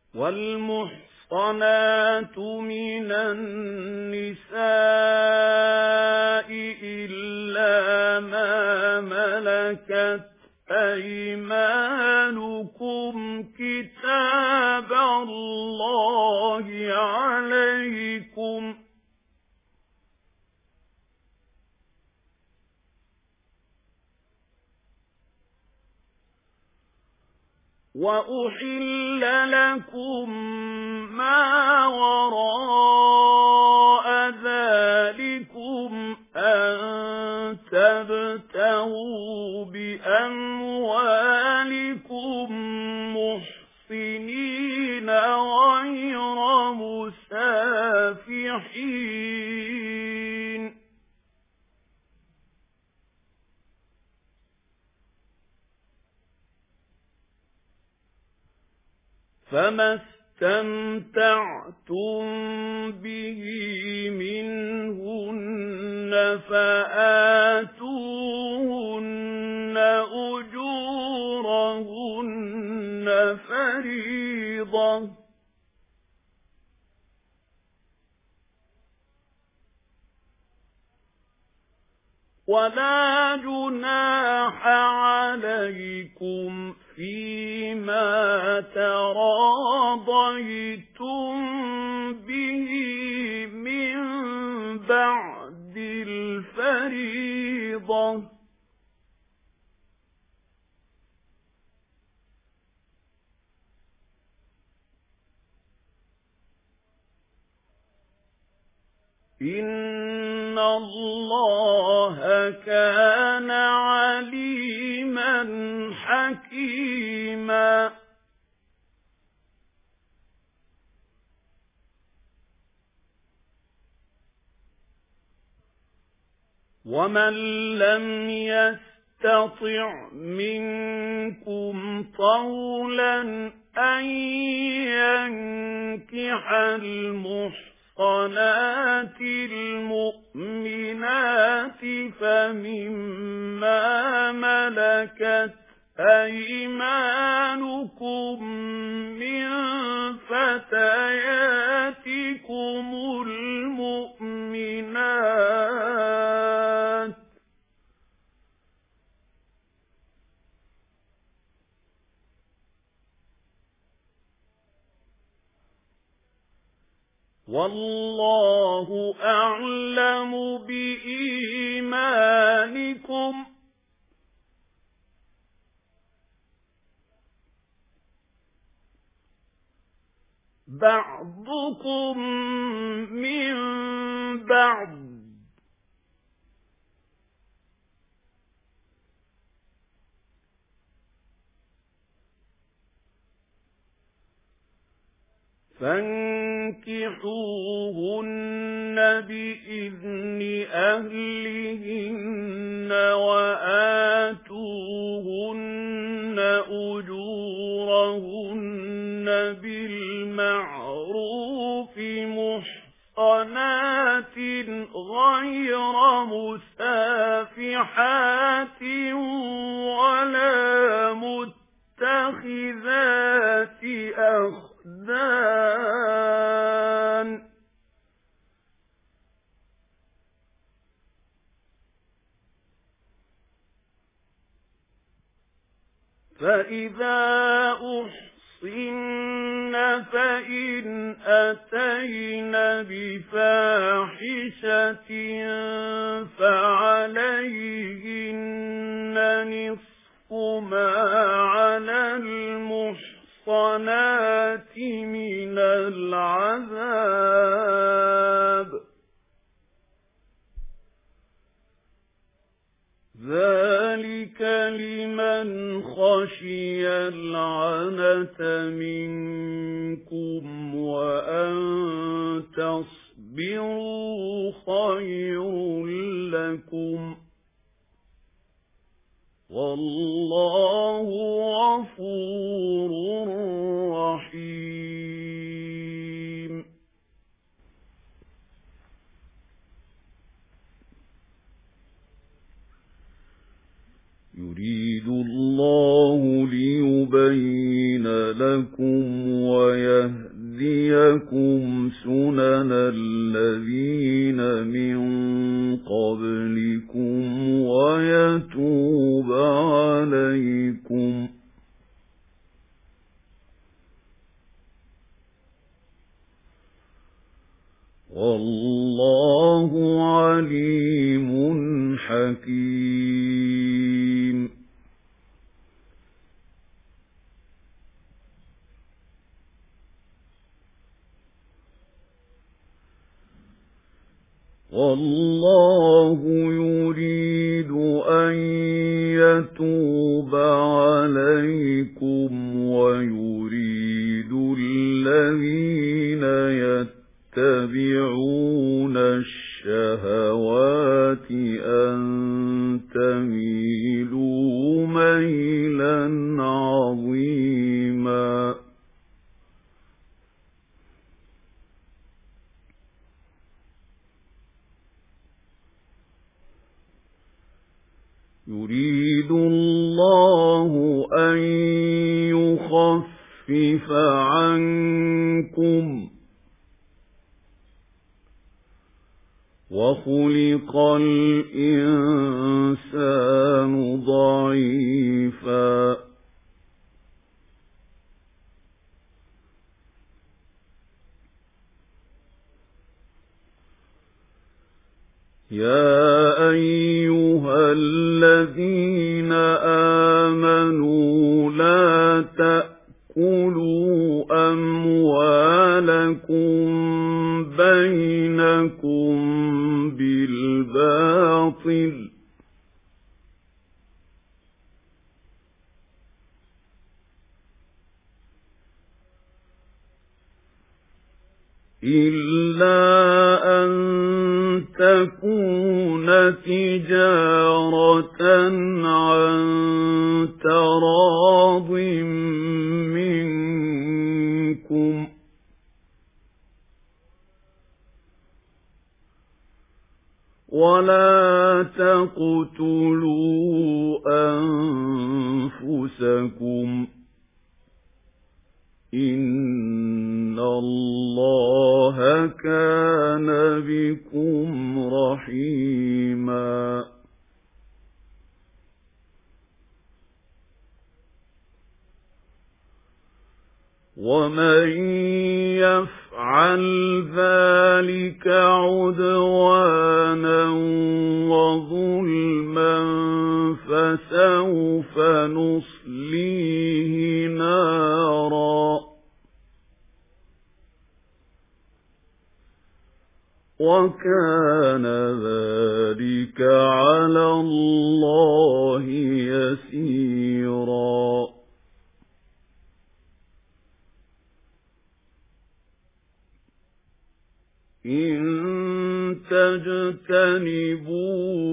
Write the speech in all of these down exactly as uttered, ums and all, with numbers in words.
وَالْمُحْصَنَاتُ مِنَ النِّسَاءِ إِلَّا مَا مَلَكَتْ أَيْمَانُكُمْ كِتَابَ اللَّهِ عَلَيْكُمْ ۚ وَأُحِلَّ لَكُم مَّا وَرَاءَ ذَلِكُمْ أَن تَبْتَغُوا بِأَمْوَالِكُم مُّحْصِنِينَ غَيْرَ مُسَافِحِينَ ۚ فَمَا اسْتَمْتَعْتُم بِهِ مِنْهُنَّ فَآتُوهُنَّ أُجُورَهُنَّ فَرِيضَةً ۚ وَلَا جُنَاحَ عَلَيْكُمْ فِيمَا تَرَاضَيْتُم بِهِ مِن بَعْدِ الْفَرِيضَةِ ۚ إِنَّ اللَّهَ كَانَ عَلِيمًا حَكِيمًا. وَمَن لَّمْ يَسْتَطِعْ مِنكُمْ طَوْلًا أَن يَنكِحَ الْمُحْصَنَاتِ الْمُؤْمِنَاتِ فَمِمَّا مَلَكَتْ أَيْمَانُكُم مِّن فَتَيَاتِكُمُ الْمُؤْمِنَاتِ ۚ وَاللَّهُ أَعْلَمُ بِإِيمَانِكُمْ ۚ بَعْضُكُم مِّن بَعْضٍ ۚ فَانكِحُوهُنَّ بِإِذْنِ أَهْلِهِنَّ وَآتُوهُنَّ أُجُورَهُنَّ بِالْمَعْرُوفِ مُحْصَنَاتٍ غَيْرَ مُسَافِحَاتٍ وَلَا مُتَّخِذَاتِ أَخْدَانٍ ۚ فَإِذَا أُحْصِنَّ فَإِنْ أَتَيْنَ بِفَاحِشَةٍ فَعَلَيْهِنَّ نِصْفُ مَا عَلَى الْمُحْصَنَاتِ مِنَ الْعَذَابِ ۚ ذَلِكَ لِمَنْ خَشِيَ الْعَنَتَ مِنكُمْ وَأَن تَصْبِرُوا خَيْرٌ لَّكُمْ ۗ وَاللَّهُ غَفُورٌ رَّحِيمٌ. يُرِيدُ اللَّهُ لِيُبَيِّنَ لَكُمْ وَيَهْدِيَكُمْ يتوب عليكم والله عليم حكيم والله يريد أن يتوب عليكم ويريد الذين يتبعون الشهوات أن تميلوا ميلا عظيما يريد الله أن يخفف عنكم وخلق الإنسان ضعيفا يا أيها الذين آمنوا لا تأكلوا أموالكم بينكم بالباطل إلا أن تكون تجارة عن تراض منكم ولا تقتلوا أنفسكم إن الله كان بكم رحيما ومن يفعل ذلك عدوانا وظلما فسوف نصليه نارا وكان ذلك على الله يسيرا إن تجتنبوا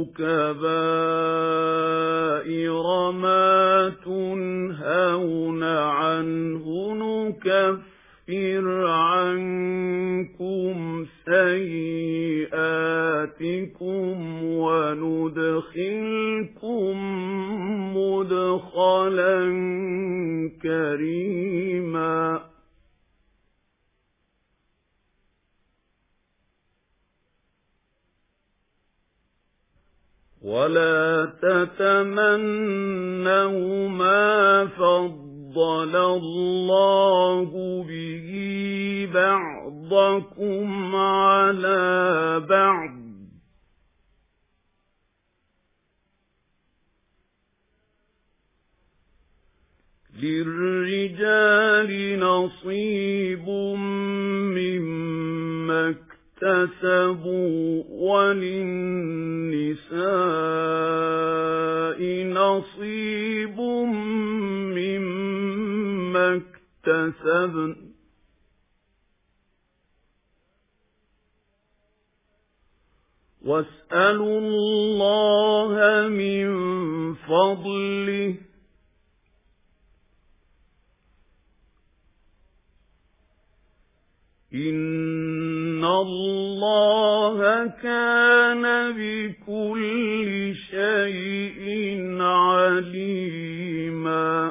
كبائر ما تنهون عنه نكفر عنكم سيئاتكم وندخلكم مدخلا كريما ولا تتمنوا ما فضل الله به بعضكم على بعض للرجال نصيب مما اكتسبوا وللنساء نصيب مما اكتسبن واسألوا الله من فضله إن الله كان بكل شيء عليما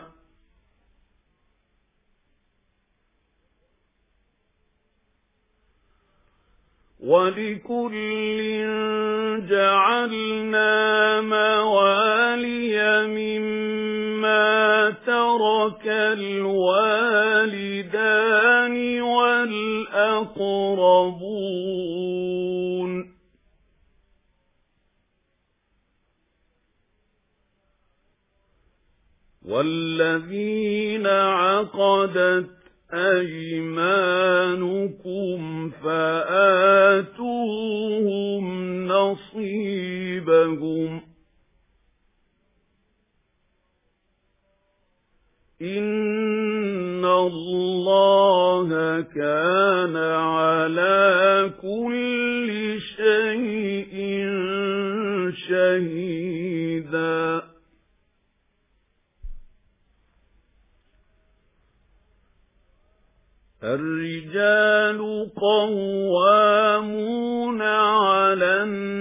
وَلِكُلٍّ جَعَلْنَا مَوَالِيَ مِمَّا تَرَكَ الْوَالِدَانِ وَالْأَقْرَبُونَ وَالَّذِينَ عَقَدَتْ أَيْمَانُكُمْ فَآتُوهُمْ نَصِيبَهُمْ إِنَّ اللَّهَ كَانَ عَلَى كُلِّ شَيْءٍ شَهِيدًا الرِّجَالُ قَوَّامُونَ عَلَى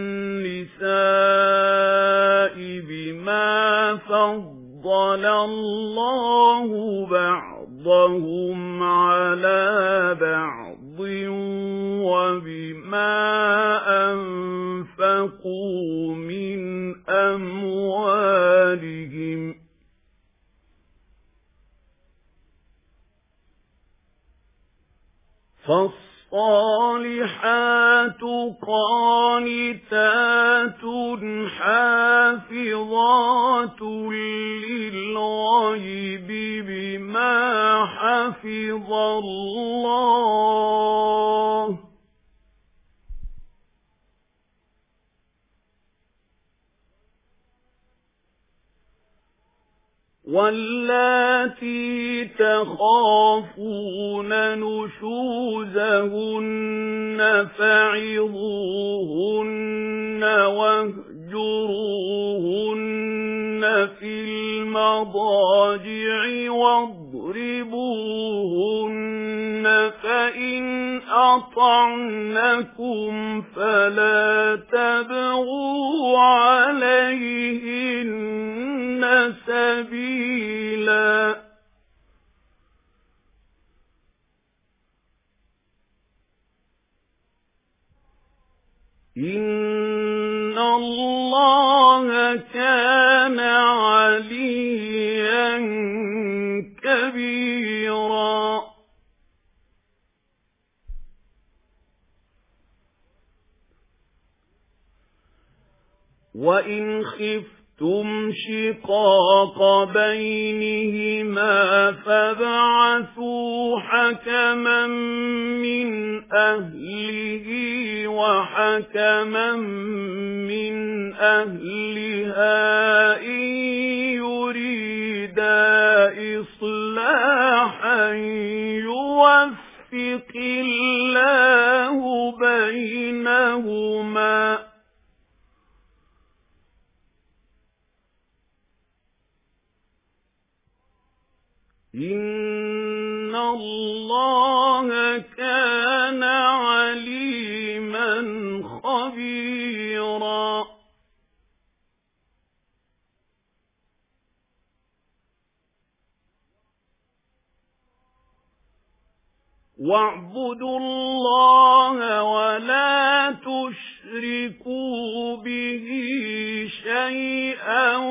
النِّسَاءِ بِمَا فَضَّلَ اللَّهُ بَعْضَهُمْ عَلَى بَعْضٍ وَبِمَا أَنفَقُوا مِنْ أَمْوَالِهِمْ فَالصَّالِحَاتُ قَانِتَاتٌ حَافِظَاتٌ لِلْغَيْبِ بِمَا حَفِظَ اللَّهُ وَاللَّاتِي تَخَافُونَ نُشُوزَهُنَّ فَعِظُوهُنَّ وَاهْجُرُوهُنَّ فِي الْمَضَاجِعِ وَاضْرِبُوهُنَّ فَإِنْ أَطَعْنَكُمْ فَلَا تَبْغُوا عَلَيْهِنَّ سَبِيلًا إِنَّ اللَّهَ كَانَ عَلِيًّا كَبِيرًا وَإِنْ خِفْتُمْ شِقَاقَ بَيْنِهِمَا فَابْعَثُوا حَكَمًا مِنْ أَهْلِهِ وَحَكَمًا مِنْ أَهْلِهَا إِنْ يُرِيدَا إِصْلَاحًا يُوَفِّقِ اللَّهُ بَيْنَهُمَا إِنَّ اللَّهَ كَانَ عَلِيمًا خَبِيرًا وَاعْبُدُوا اللَّهَ وَلَا تُشْرِكُوا بِهِ شَيْئًا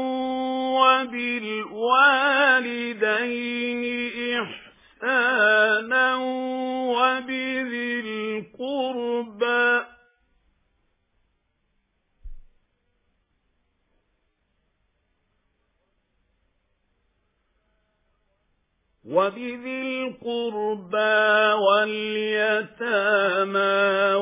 وَبِالْوَالِدَيْنِ إِحْسَانًا وَبِذِي الْقُرْبَى وَبِذِي الْقُرْبَى وَالْيَتَامَى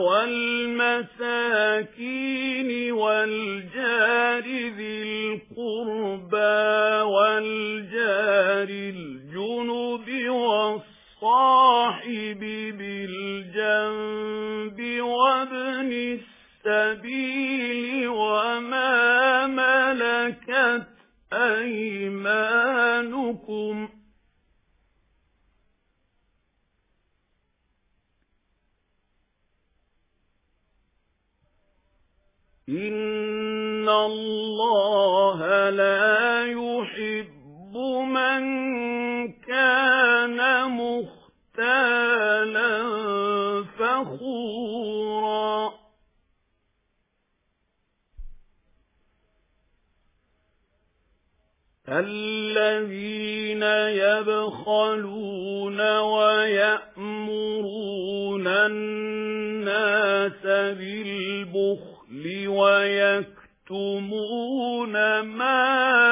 وَالْمَسَاكِينِ وَالْجَارِ ذِي الْقُرْبَى وَالْجَارِ الْجُنُبِ وَالصَّاحِبِ بِالْجَنبِ وَابْنِ السَّبِيلِ وَمَا مَلَكَتْ أَيْمَانُكُمْ إِنَّ اللَّهَ لَا يُحِبُّ مَن كَانَ مُخْتَالًا فَخُورًا الذين يبخلون ويأمرون الناس بالبخل ويكتمون ما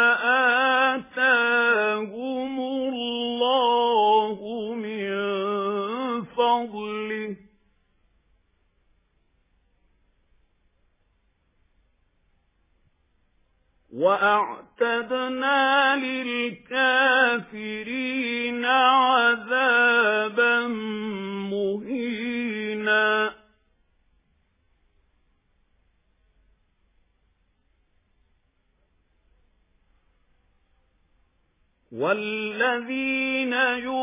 آتاهم الله من فضله وأعتدنا للكافرين عذابا مهينا والذين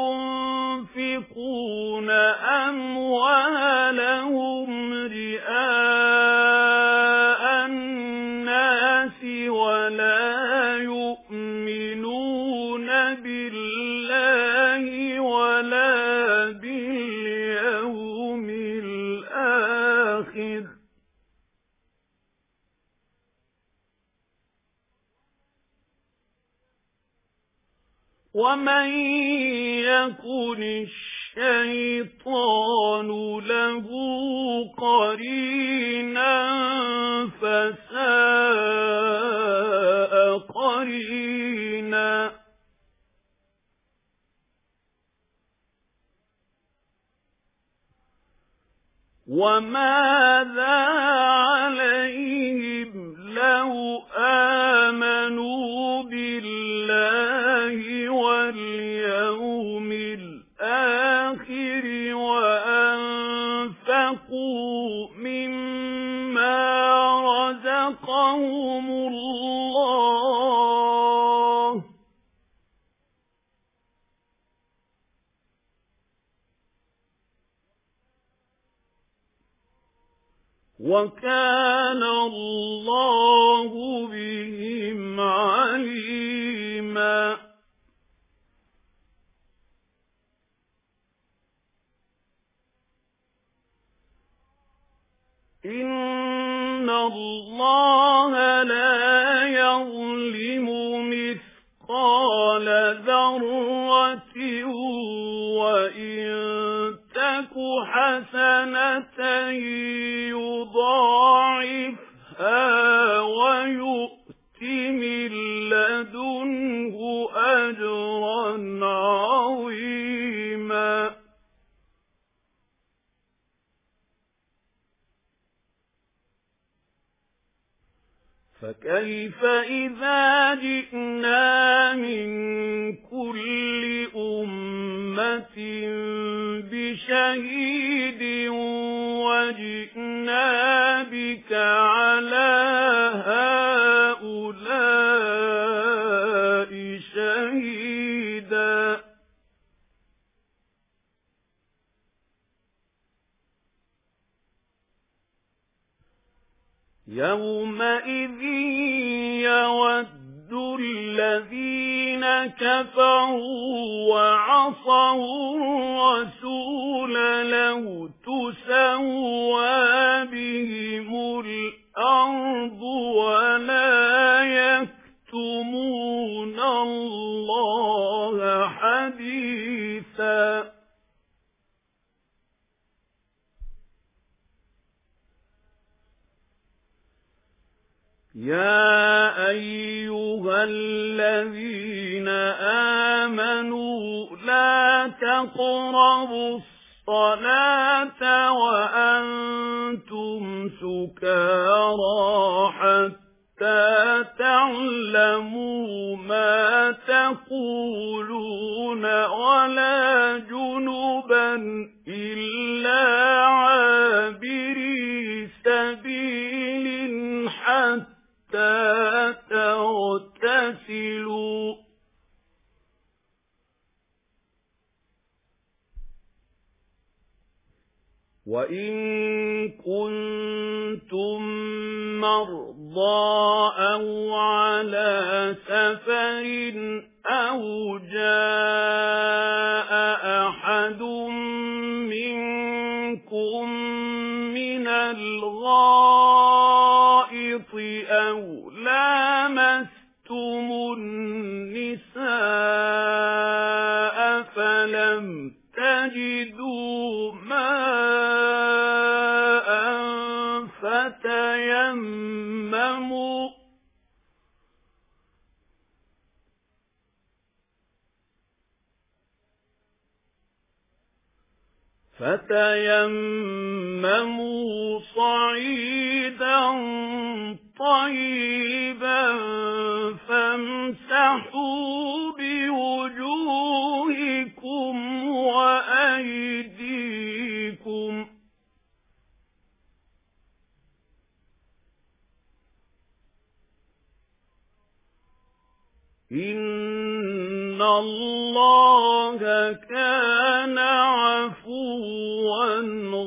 ينفقون أموالهم رئاء الناس ولا يؤمنون بالله ولا باليوم الآخر ومن يكن الشيطان له قرينا فساء قرينا وماذا عليهم لو آمنوا بالله واليوم الآخر وأنفقوا مما رزقهم الله وكان الله بهم عليما إن الله لا يظلم مثقال ذرة وإن تك حسنة يضاعفها ويؤت من لدنه أجرا عظيما فكيف إذا جئنا من كل أمة بشهيد وجئنا بك على هؤلاء شهيدا يومئذ يود الذين كفروا وعصوا الرسول لو تسوى بهم الأرض ولا يكتمون الله حديثا يا أيها الذين آمنوا لا تقربوا الصلاة وأنتم سكارى حتى تعلموا ما تقولون ولا جنبا إلا عابري سبيل حتى تغتسلوا وإن كنتم مرضى أو على سفر أو جاء أحد منكم من الغائط أو لامستم تجدوا ماء فتيمموا فتيمموا صعيدا طيبا فامسحوا بوجوهكم وأيديكم إن الله كان عفوا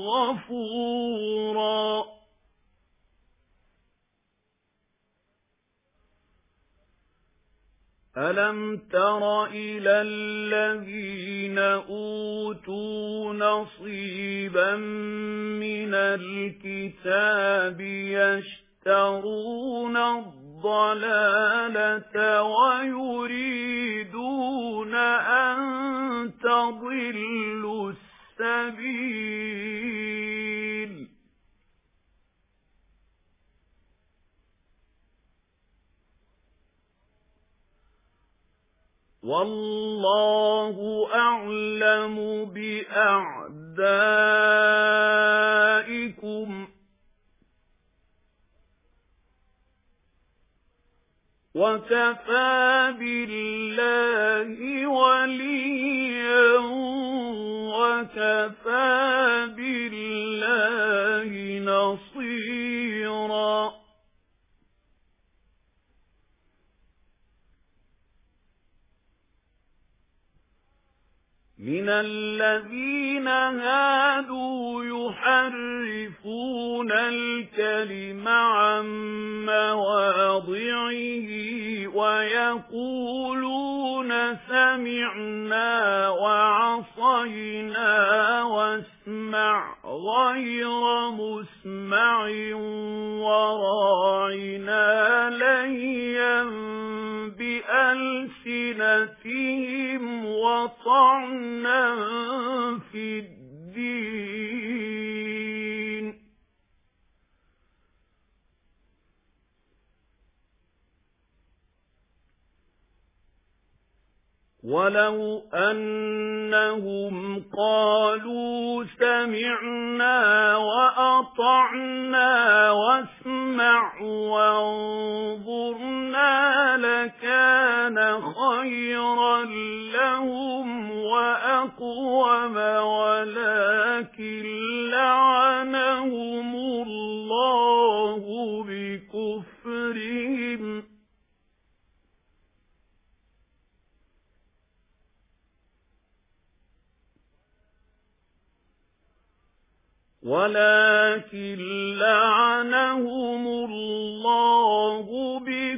غفورا ألم تر إلى الذين أوتوا نصيبا من الكتاب يشترون الضلالة ويريدون أن تضلوا السبيل والله أعلم بأعدائكم وكفى بالله وليا وكفى بالله نصيرا من الذين هادوا يحرفون الكلم عن مواضعه ويقولون سمعنا وعصينا واسمع غير مسمع وراعنا ليا بألسنتهم وطعنا في الدين ولو أنهم قالوا سمعنا وأطعنا واسمع وانظرنا لكان خيرا لهم وأقوم ولكن لعنهم الله بكفرهم ولكن لعنهم الله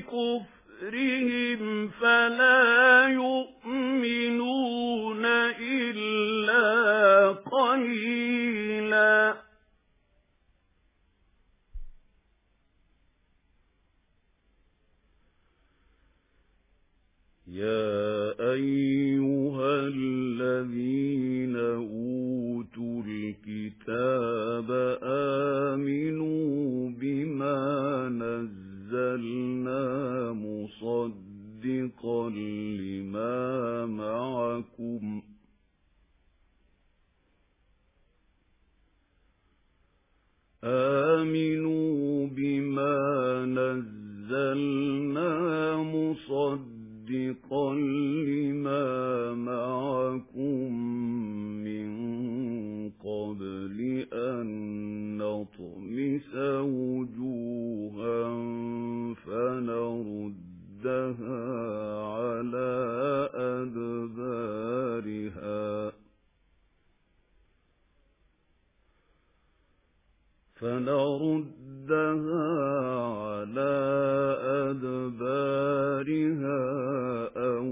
بكفرهم فلا يؤمنون إلا قليلا يا أيها الذين أوتوا الكتاب آمنوا بما نزلنا مصدقا لما معكم آمنوا بما نزلنا مصدقا لما معكم من قبل أن نطمس وجوها فنردها على أدبارها فنردها على أدبارها أو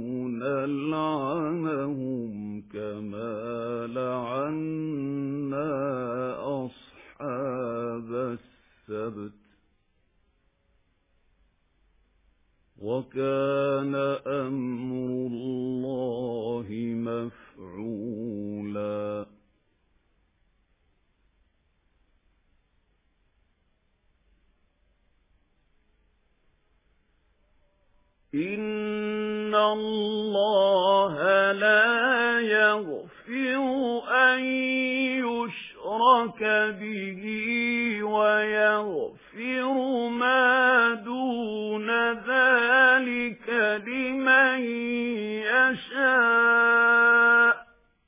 نلعنهم كما لعنا أصحاب السبت وكان أمر الله مفعولا اللَّهَ لَا يَغْفِرُ أَن يُشْرَكَ بِهِ وَيَغْفِرُ مَا دُونَ ذَلِكَ لِمَن يَشَاءُ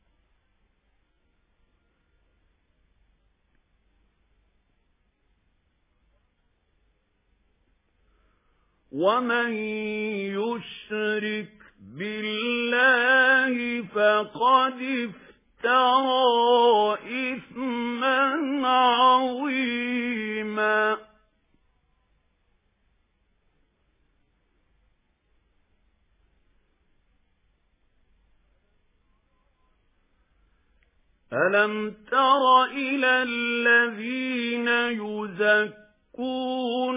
وَمَن يُشْرِكْ بِاللَّهِ فَقَدِ افْتَرَى إِثْمًا عَظِيمًا. أَلَمْ تَرَ إِلَى الَّذِينَ يُزَكُّونَ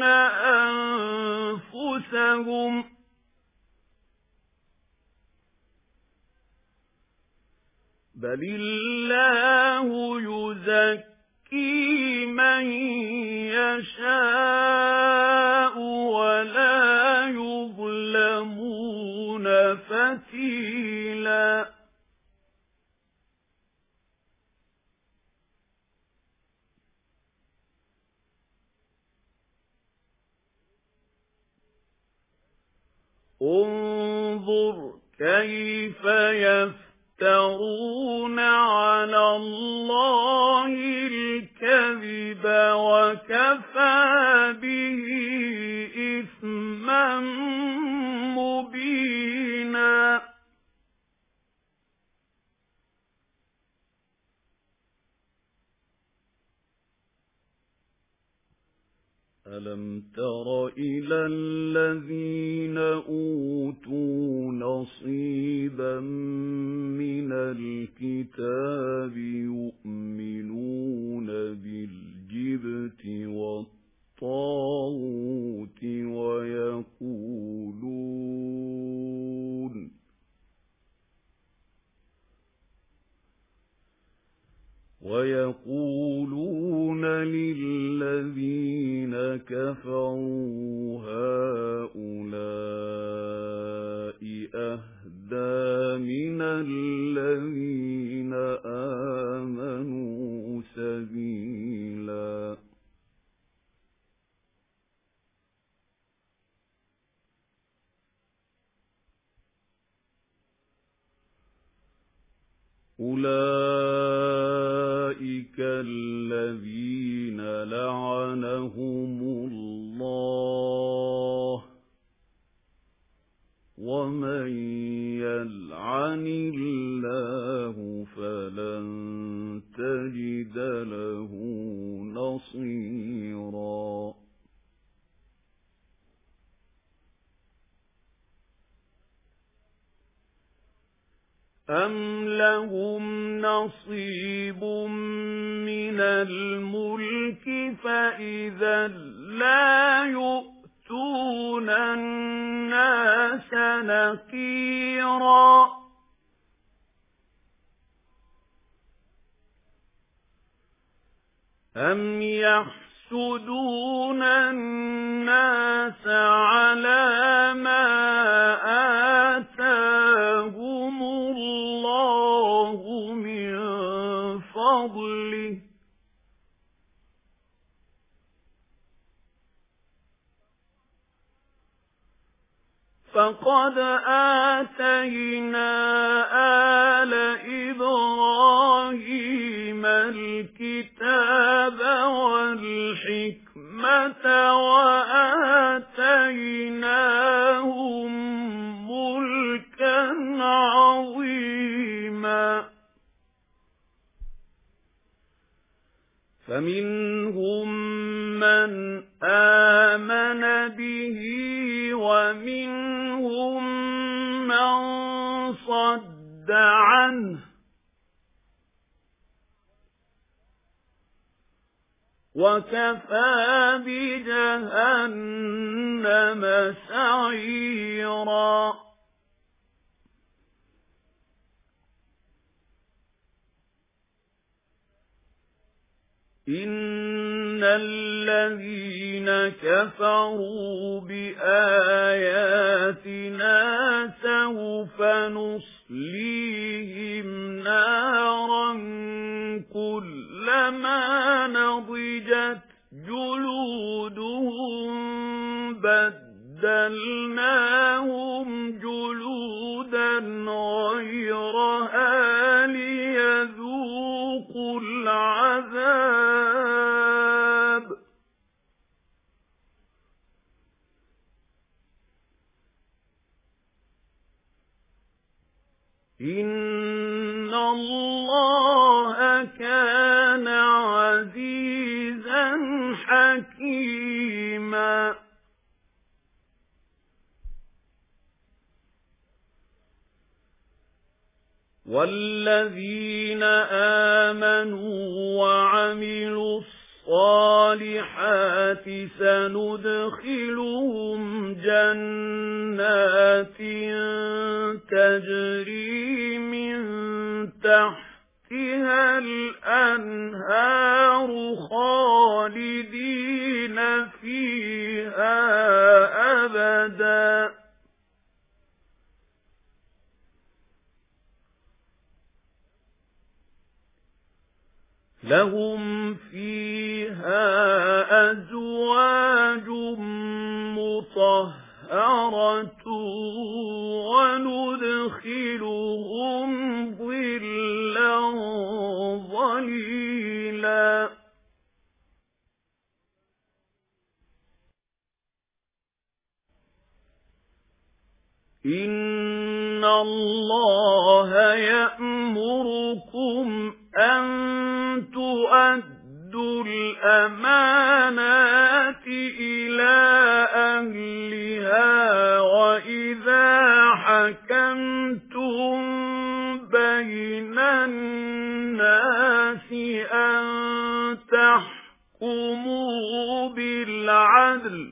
أَنفُسَهُمْ بَلِ اللَّهُ يُزَكِّي مَن يَشَاءُ وَلَا يُظْلَمُونَ فَتِيلًا. انظُرْ كَيْفَ يَفْتَرُونَ عَلَى اللَّهِ الْكَذِبَ وَكَفَى بِهِ إِثْمًا مُبِينًا. أَلَمْ تَرَ إِلَى الَّذِينَ أُوتُوا نَصِيبًا مِنَ الْكِتَابِ يُؤْمِنُونَ بِالْجِبْتِ وَالطَّاغُوتِ وَيَقُولُونَ وَيَقُولُونَ لِلَّذِينَ كَفَرُوا هَؤُلَاءِ أَهْدَىٰ مِنَ الَّذِينَ آمَنُوا سَبِيلًا. أُولَئِكَ الَّذِينَ لَعَنَهُمُ اللَّهُ وَمَن يَلْعَنِ اللَّهُ فَلَن تَجِدَ لَهُ نَصِيرًا. أَمْ لَهُمْ نَصِيبٌ مِنَ الْمُلْكِ فَإِذًا لَّا يُؤْتُونَ النَّاسَ نَقِيرًا. أَمْ يَحْسُدُونَ النَّاسَ عَلَىٰ مَا آتَاهُمُ اللَّهُ مِن فَضْلِهِ فَقَدْ آتَيْنَا آلَ إِبْرَاهِيمَ الْكِتَابَ وَالْحِكْمَةَ وَآتَيْنَاهُم مُّلْكًا عَظِيمًا. فَمِنْهُم مَّنْ آمَنَ بِهِ وَمِنْهُم مَّن صَدَّ عَنْهُ وَكَفَى بِجَهَنَّمَ سَعِيرًا. إِنَّ إِنَّ الَّذِينَ كَفَرُوا بِآيَاتِنَا سَوْفَ نُصْلِيهِمْ نَارًا كُلَّمَا نَضِجَتْ جُلُودُهُم بَدَّلْنَاهُمْ جُلُودًا غَيْرَهَا لِيَذُوقُوا الْعَذَابَ إِنَّ اللَّهَ كَانَ عَزِيزًا حَكِيمًا. وَالَّذِينَ آمَنُوا وَعَمِلُوا الصَّالِحَاتِ سَنُدْخِلُهُمْ جَنَّاتٍ تَجْرِي مِنْ تَحْتِهَا الْأَنْهَارُ خَالِدِينَ فِيهَا أَبَدًا لَهُمْ فِيهَا أَزْوَاجٌ مُطَهَّرَةٌ وَنُدْخِلُهُمْ ظِلًّا ظَلِيلًا. إِنَّ اللَّهَ يَأْمُرُكُمْ أَن تُؤَدُّوا الْأَمَانَاتِ إِلَى أَهْلِهَا وَإِذَا حَكَمْتُم بَيْنَ النَّاسِ أَن تَحْكُمُوا بِالْعَدْلِ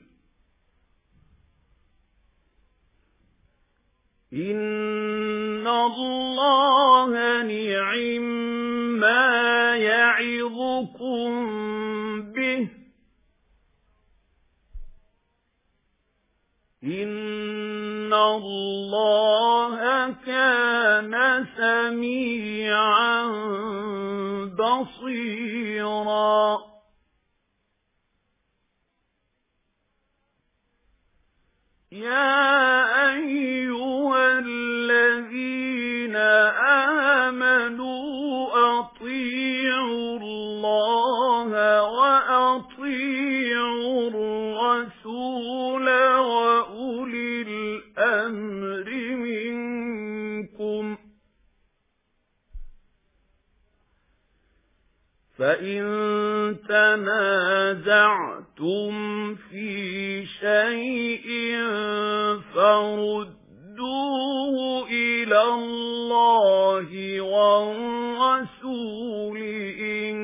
إِنَّ اللَّهَ نِعِمَّا يَعِظُكُم بِهِ إِنَّ اللَّهَ كَانَ سَمِيعًا بَصِيرًا. يَا أَيُّهَا الَّذِينَ آمَنُوا أَطِيعُوا اللَّهَ وَأَطِيعُوا الرَّسُولَ وَأُولِي الْأَمْرِ مِنكُمْ فَإِن تَنَازَعْتُمْ فِي شَيْءٍ فَرُدُّوهُ إِلَى اللَّهِ وَالرَّسُولِ إِن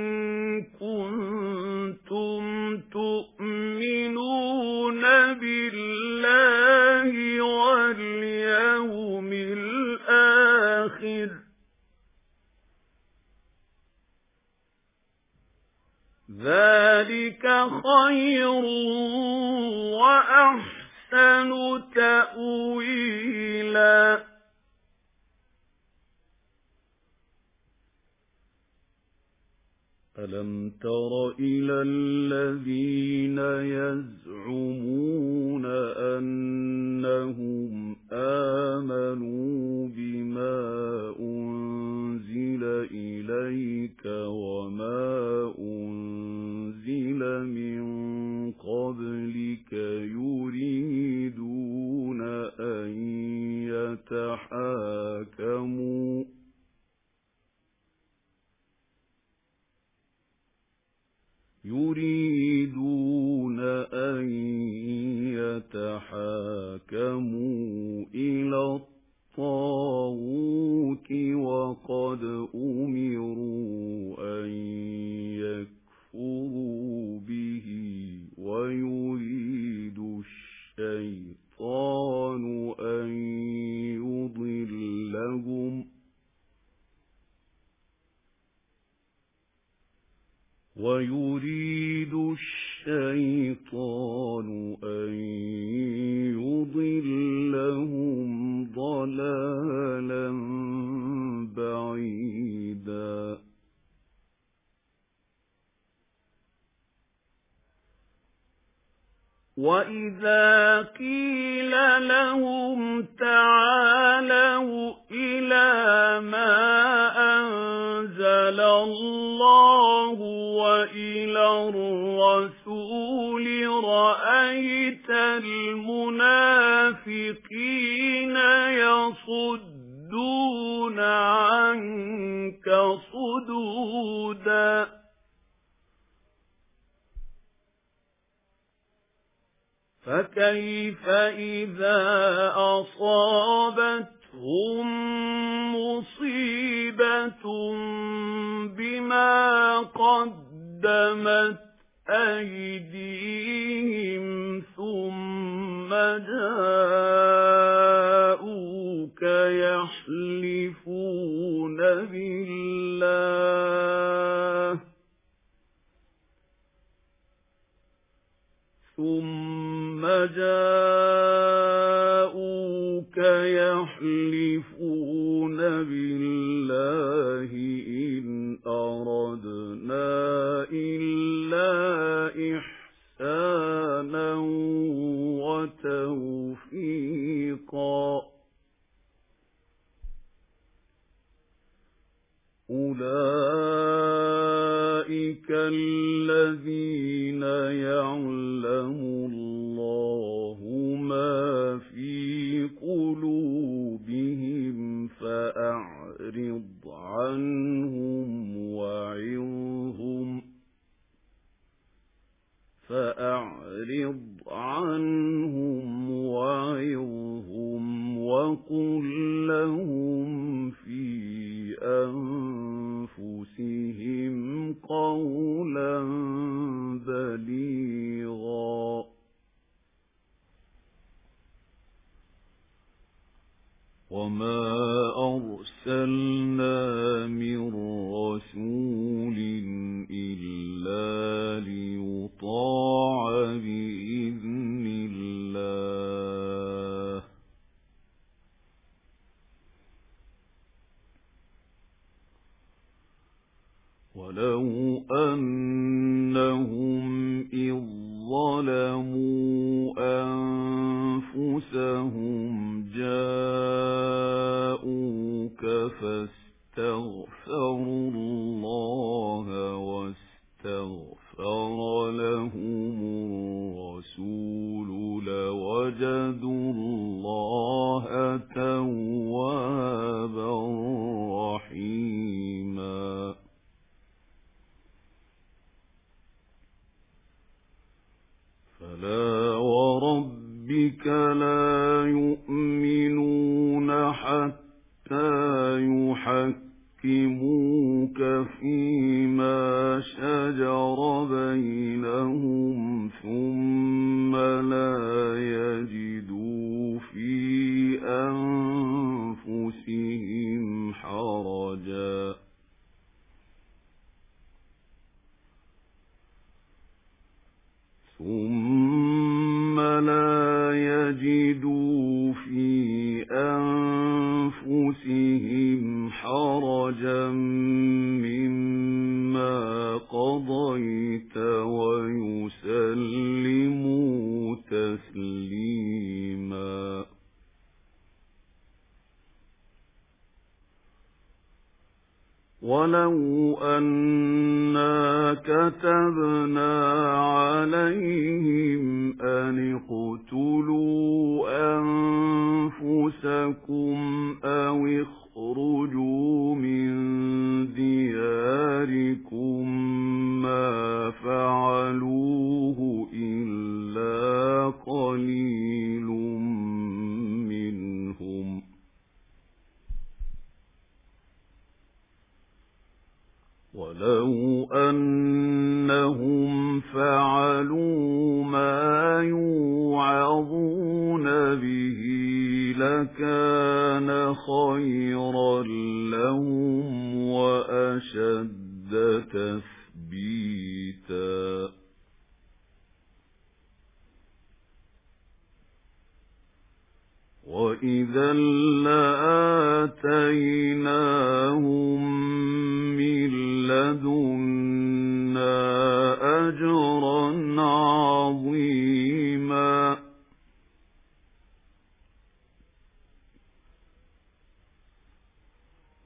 كُنتُمْ تُؤْمِنُونَ بِاللَّهِ وَالْيَوْمِ الْآخِرِ ذَلِكَ خَيْرٌ وَأَحْسَنُ تَأْوِيلًا. أَلَمْ تَرَ إِلَى الَّذِينَ يَزْعُمُونَ أَنَّهُمْ آمَنُوا بِمَا أُنْزِلَ إِلَيْكَ وَمَا أُنْزِلَ مِنْ قَبْلِكَ يُرِيدُونَ أَنْ يَتَحَاكَمُوا يُرِيدُونَ أَنْ يَتَحَاكَمُوا إِلَى الطَّاغُوتِ وَقَدْ أُمِرُوا أَنْ يَكْفُرُوا بِهِ وَيُرِيدُ الشَّيْطَانُ أَنْ يُضِلَّهُمْ ويريد الشيطان أن يضلهم ضلالا بعيدا وَإِذَا قِيلَ لَهُمْ تَعَالَوْا إِلَى مَا أَنزَلَ اللَّهُ وَإِلَى الرَّسُولِ رَأَيْتَ الْمُنَافِقِينَ يَصُدُّونَ عَنكَ صُدُودًا فَكَيْفَ إِذَا أَصَابَتْهُم مُّصِيبَةٌ بِمَا قَدَّمَتْ أَيْدِيهِمْ ثُمَّ جَاءُوكَ يَحْلِفُونَ بِاللَّهِ ثُمَّ جَاءُوكَ يَحْلِفُونَ بِاللَّهِ إِنْ أَرَدْنَا إِلَّا إِحْسَانًا وَتَوْفِيقًا أُولَئِكَ الَّذِينَ يَعْلَمُ اللَّهُ مَا فِي قُلُوبِهِمْ فَأَعْرِضْ عَنْهُمْ وَعِظْهُمْ فَأَعْرِضْ عَنْهُمْ وَعِظْهُمْ وَقُل لَّهُمْ فِي أَنفُسِهِمْ قَوْلًا بَلِيغًا وَمَا أَرْسَلْنَا مِن رَّسُولٍ إِلَّا لِيُطَاعَ بِإِذْنِ اللَّهِ وَلَوْ أَنَّهُمْ إِذ ظَّلَمُوا أَنفُسَهُمْ جَاءُوكَ فَاسْتَغْفَرُوا اللَّهَ وَاسْتَغْفَرَ لَهُمُ الرَّسُولُ لَوَجَدُوا اللَّهَ تَوَّابًا رَّحِيمًا فَلَا وَرَبِّكَ لَا يُؤْمِنُونَ حَتَّى يُحَكِّمُوكَ فِيمَا شَجَرَ بَيْنَهُمْ ثُمَّ لَا يَجِدُوا فِي أَنفُسِهِمْ حَرَجًا ثُمَّ لَا يَجِدُوا فِي أَنفُسِهِمْ حَرَجًا مِّمَّا قَضَيْتَ وَيُسَلِّمُوا تَسْلِيمًا وَلَوْ أَنَّا كَتَبْنَا عَلَيْهِمْ أَنِ اقْتُلُوا أَنفُسَكُمْ أَوِ اخْرُجُوا مِن دِيَارِكُمْ مَا فَعَلُوهُ إِلَّا قَلِيلٌ مِّنْهُمْ وَلَوْ أَنَّهُمْ فَعَلُوا مَا يُوعَظُونَ بِهِ لَكَانَ خَيْرًا لَّهُمْ وَأَشَدَّ تَثْبِيتًا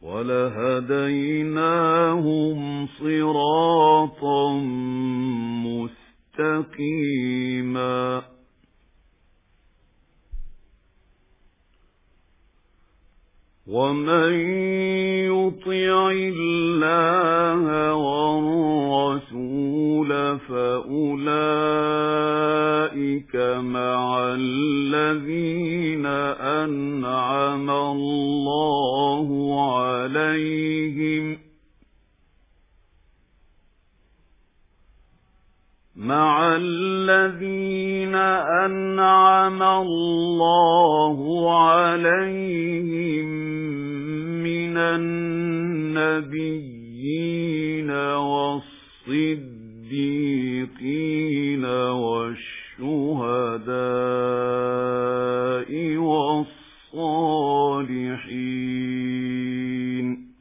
وَلَهَدَيْنَاهُمْ صِرَاطًا مُسْتَقِيمًا وَمَن يُطِعِ اللَّهَ وَالرَّسُولَ فَأُولَئِكَ مَعَ الَّذِينَ أَنْعَمَ اللَّهُ عَلَيْهِمْ مَعَ الَّذِينَ أَنْعَمَ اللَّهُ عَلَيْهِمْ مِنَ النَّبِيِّينَ وَالصِّدِّيقِينَ وَالشُّهَدَاءِ وَالصَّالِحِينَ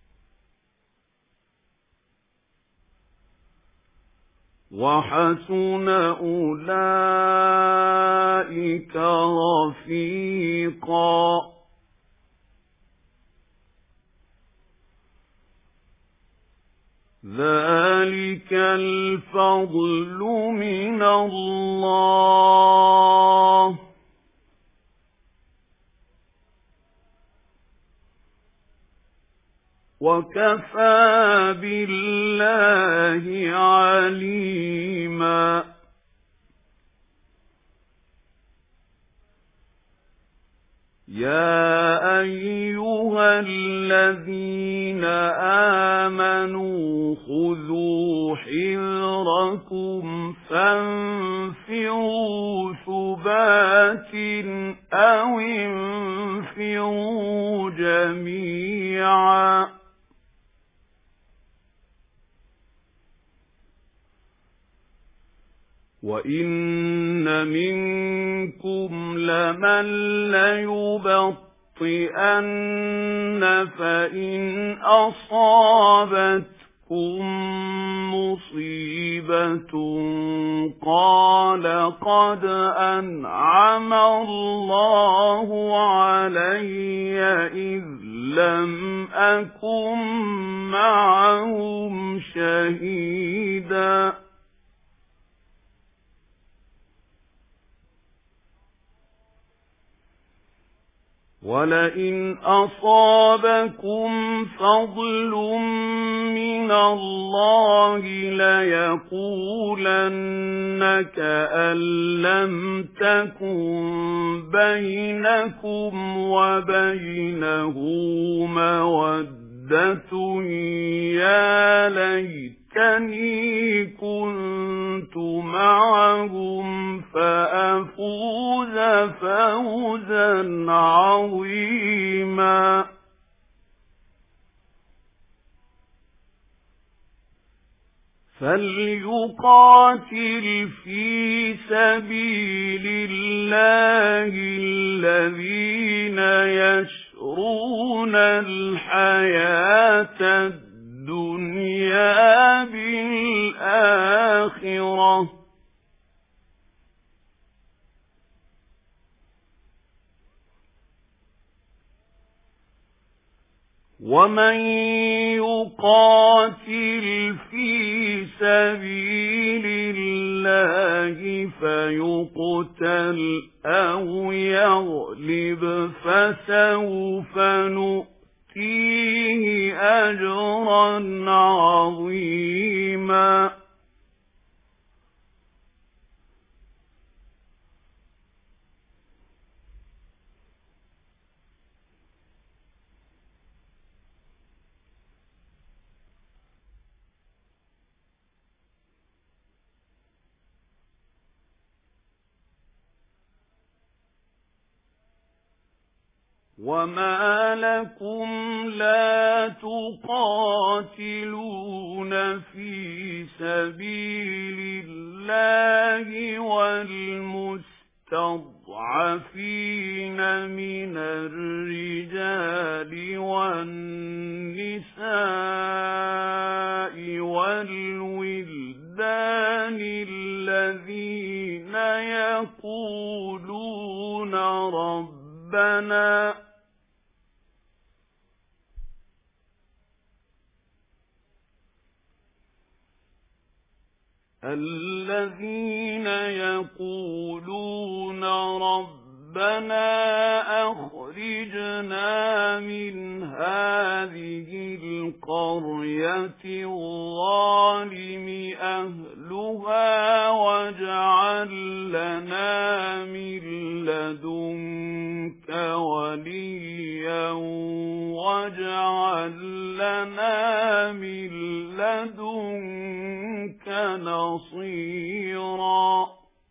وَحَسُنَ أُولَئِكَ رَفِيقًا ذَلِكَ الْفَضْلُ مِنَ اللَّهِ وَكَفَى بِاللَّهِ عَلِيمًا يَا أَيُّهَا الَّذِينَ آمَنُوا خُذُوا حِذْرَكُمْ فَانفِرُوا ثُبَاتٍ أَوِ انفِرُوا جَمِيعًا وَإِنَّ مِنكُمْ لَمَن لَّيُبَطِّئَنَّ فَإِنْ أَصَابَتْكُم مُّصِيبَةٌ قَالَ قَدْ أَنْعَمَ اللَّهُ عَلَيَّ إِذْ لَمْ أَكُن مَّعَهُمْ شَهِيدًا وَلَئِنْ أَصَابَكُمْ فَضْلٌ مِّنَ اللَّهِ لَيَقُولَنَّ كَأَن لَّمْ تَكُن بَيْنَكُمْ وَبَيْنَهُ مَوَدَّةٌ يَا لَيْتَنِي كُنتُ مَعَهُمْ فَأَفُوزَ فَوْزًا عَظِيمًا فَلْيُقَاتِلْ فِي سَبِيلِ اللَّهِ الَّذِينَ يَشْرُونَ الْحَيَاةَ الدُّنْيَا بِالْآخِرَةِ وَمَن يُقَاتِلْ فِي سَبِيلِ اللَّهِ فَيُقْتَلْ أَوْ يَغْلِبْ فَسَوْفَ نُؤْتِيهِ أَجْرًا عَظِيمًا وَمَا لَكُمْ لَا تُقَاتِلُونَ فِي سَبِيلِ اللَّهِ وَالْمُسْتَضْعَفِينَ مِنَ الرِّجَالِ وَالنِّسَاءِ وَالْوِلْدَانِ الَّذِينَ يَقُولُونَ رَبَّنَا الذين يقولون ربنا أخرجنا من هذه القرية الظالم أهلها واجعل لنا من لدنك وليا واجعل لنا من لدنك نصيرا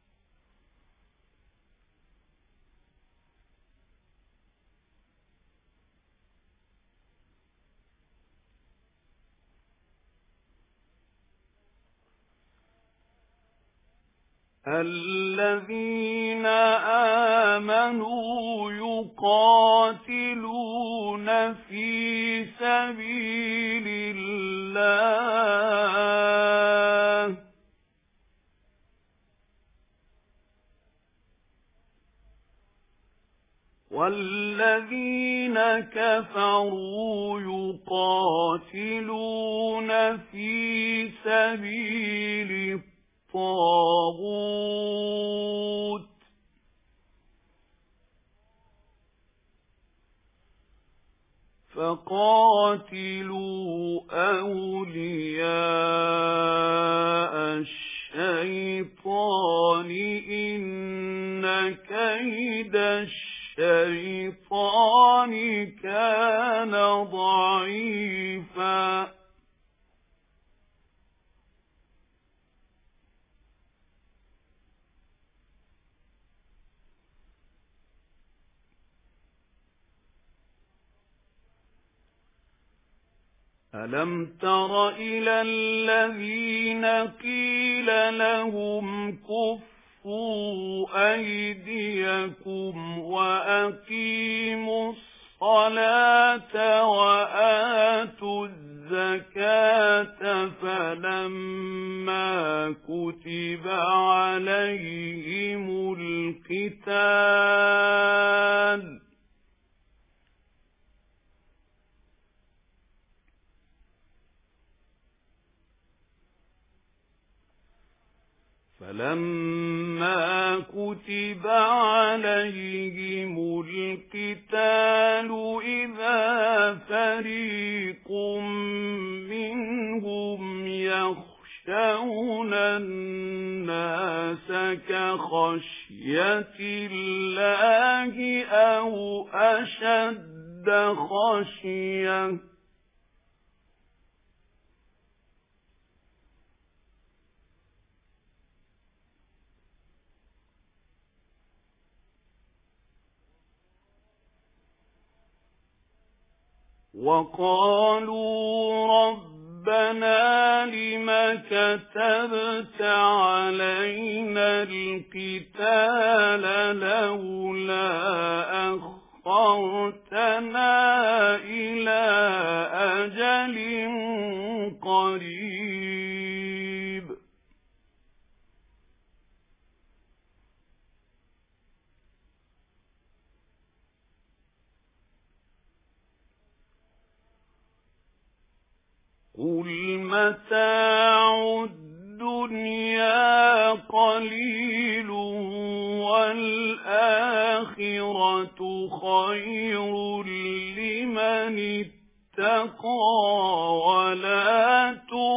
الذين آمنوا يقاتلون في سبيل الله والذين كفروا يقاتلون في سبيل الطاغوت فقاتلوا أولياء الشيطان إن كيد الشيطان كان ضعيفا ألم تر إلى الذين قيل لهم كفوا أيديكم وأقيموا الصلاة وآتوا الزكاة فلما كتب عليهم القتال فلما كتب عليهم القتال إذا فريق منهم يخشون الناس كخشية الله أو أشد خشية وقالوا ربنا لم كتبت علينا القتال لولا أخرتنا إلى أجل قريب قل متاع الدنيا قليل والآخرة خير لمن اتقى ولا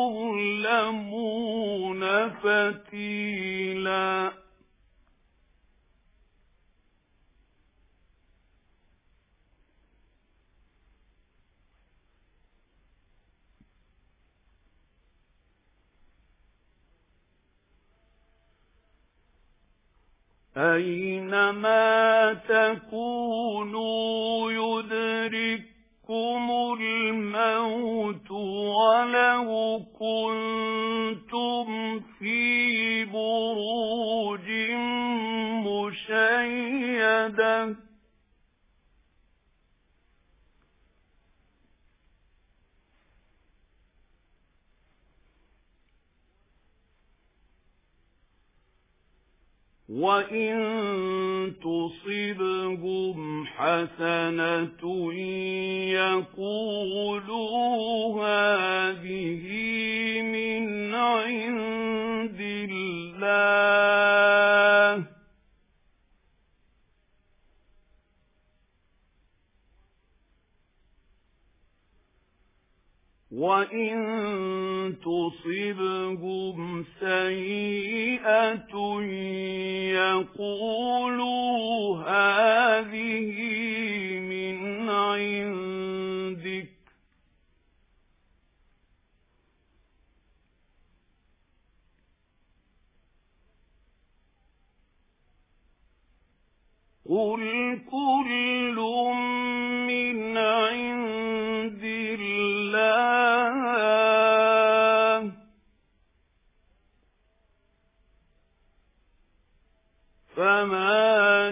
تظلمون فتيلا أينما تكونوا يدرككم الموت ولو كنتم في بروج مشيدة وَإِن تُصِبْهُمْ حَسَنَةٌ يَقُولُوا هَٰذِهِ مِنْ عِندِ وَإِن تُصِبْهُمْ سَيِّئَةٌ يَقُولُوا هَٰذِهِ مِنْ عِندِكَ قُلْ كُلٌّ مِّنْ عِندِ اللَّهِ فَمَا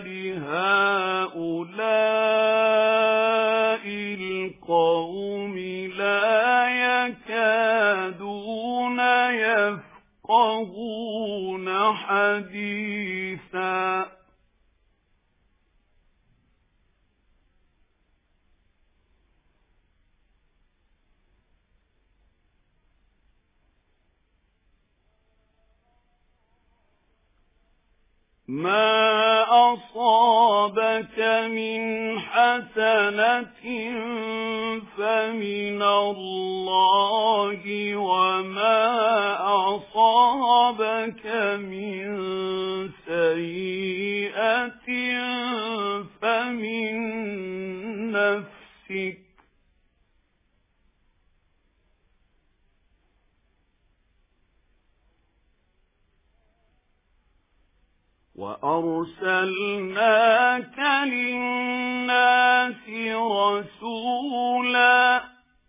لِهَٰؤُلَاءِ الْقَوْمِ لَا يَكَادُونَ يَفْقَهُونَ حَدِيثًا مَا أَصَابَكَ مِنْ حَسَنَةٍ فَمِنَ اللَّهِ وَمَا أَصَابَكَ مِنْ سَيِّئَةٍ فَمِنْ نَفْسِكَ وَأَرْسَلْنَاكَ لِلنَّاسِ رَسُولًا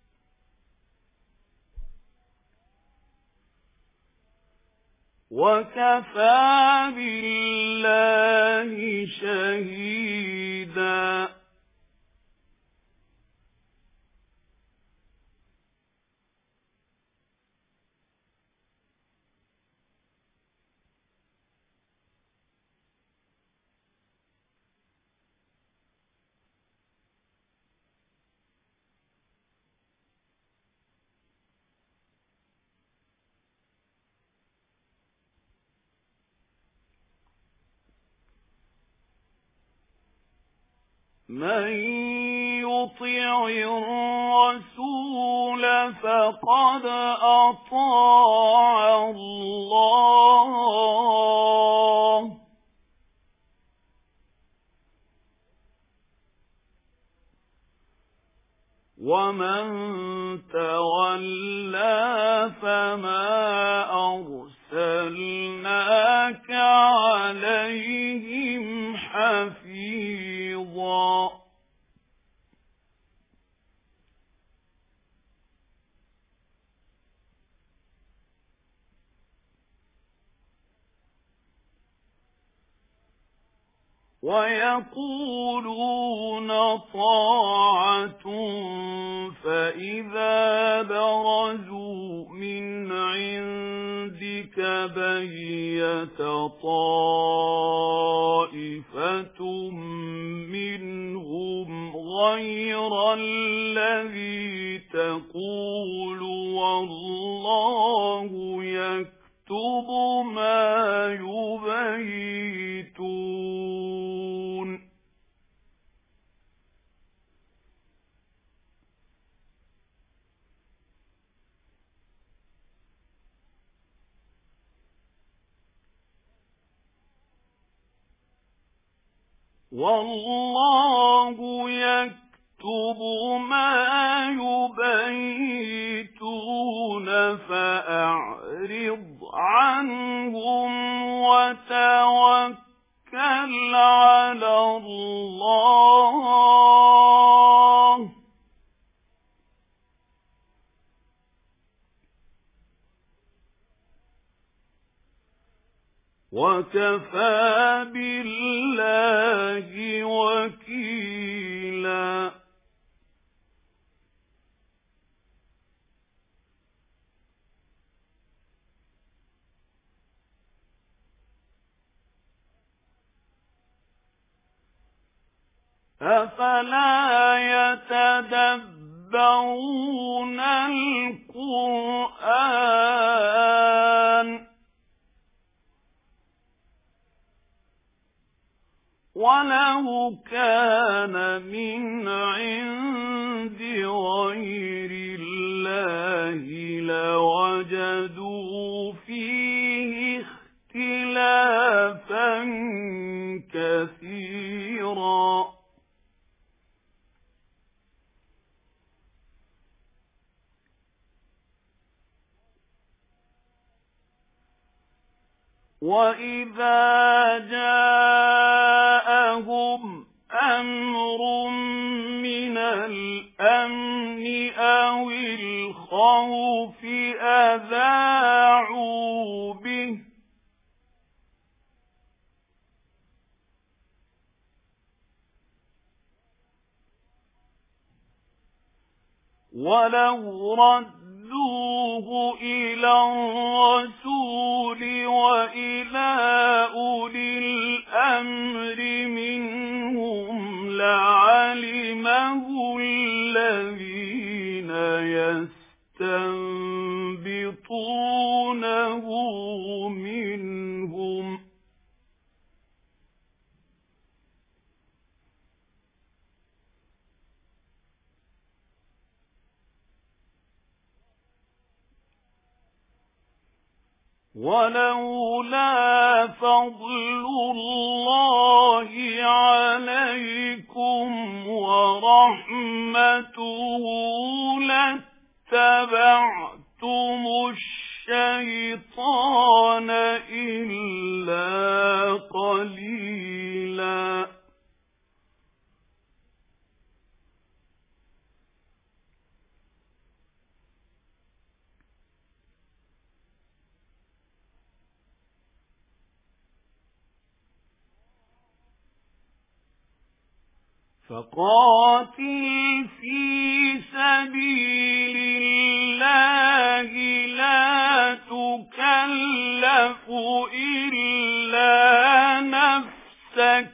وَكَفَى بِاللَّهِ شَهِيدًا مَن يُطِعِ الرَّسُولَ فَقَدْ أَطَاعَ اللَّهَ وَمَن تَوَلَّى فَمَا أَرْسَلْنَاكَ عَلَيْهِمْ حَفِيظًا وَيَقُولُونَ طَاعَةٌ فَإِذَا بَرَزُوا مِنْ عِندِكَ بَيَّتَ طَائِفَةٌ مِّنْهُمْ غَيْرَ الَّذِي تَقُولُ وَاللَّهُ يَكْتُبُ مَا يُبَيِّتُونَ وَاللَّهُ يَكْتُبُ مَا يُبَيِّتُونَ فَأَعْرِضْ عَنْهُمْ وَتَوَكَّلْ عَلَى اللَّهِ وَكَفَى بِاللَّهِ وَكِيلًا أَفَلَا يَتَدَبَّرُونَ الْقُرْآنَ وَلَوْ كَانَ مِنْ عِندِ غَيْرِ اللَّهِ وَإِذَا جَاءَهُمْ أَمْرٌ مِنَ الْأَمْنِ أَوِ الْخَوْفِ أَذَاعُوا بِهِ وَلَوْ رَدُّوهُ إِلَى الرَّسُولِ وَإِلَى أُولِي الْأَمْرِ مِنْهُمْ لَعَلِمَهُ الَّذِينَ يَسْتَنبِطُونَهُ مِنْهُمْ وَلَوْلَا فَضْلُ اللَّهِ عَلَيْكُمْ وَرَحْمَتُهُ لَاتَّبَعْتُمُ الشَّيْطَانَ إِلَّا قَلِيلًا فَقَاتِلْ فِي سَبِيلِ اللَّهِ لَا تُكَلَّفُ إِلَّا نَفْسَكَ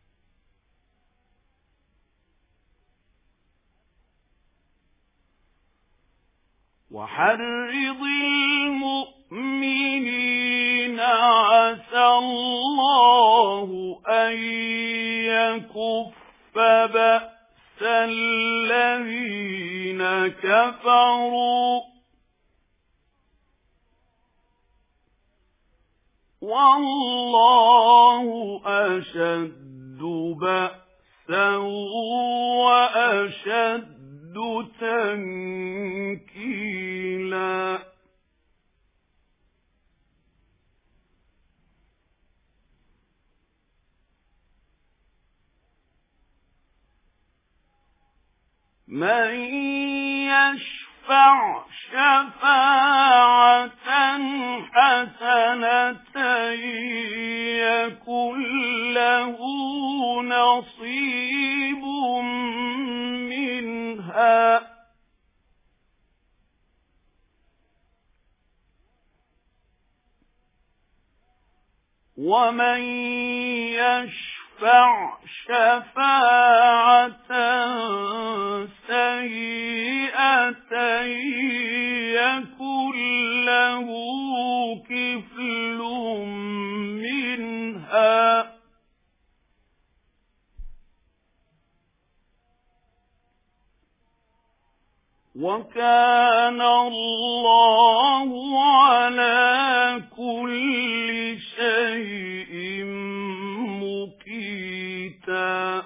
وَحَرِّضِ الْمُؤْمِنِينَ عَسَى اللَّهُ أَن يَكُفَّ فَبَأْسَ الَّذِينَ كَفَرُوا وَاللَّهُ أَشَدُّ بَأْسًا وَأَشَدُّ تَنكِيلًا مَن يَشْفَعْ شَفَاعَةً حَسَنَةً يَكُنْ لَهُ نَصِيبٌ مِنْهَا وَمَن يَشْفَعْ شَفَاعَةً سَيِّئَةً يَكُنْ لَهُ كِفْلٌ مِنْهَا وَكَانَ اللَّهُ عَلَى كُلِّ شَيْءٍ مُقِيتًا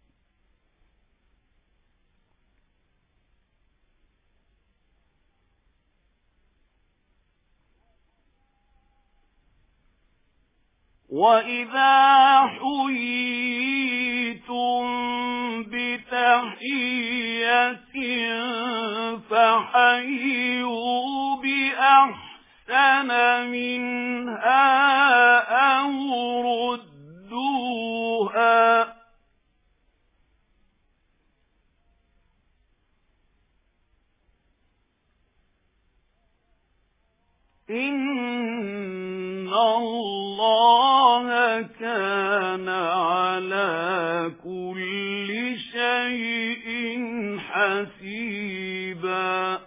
وَإِذَا حُيِّيتُم بِتَحِيَّةٍ فَحَيُّوا بِأَحْسَنَ مِنْهَا أَوْ رُدُّوهَا إِنَّ اللَّهَ كَانَ عَلَى كُلِّ شَيْءٍ حَسِيبًا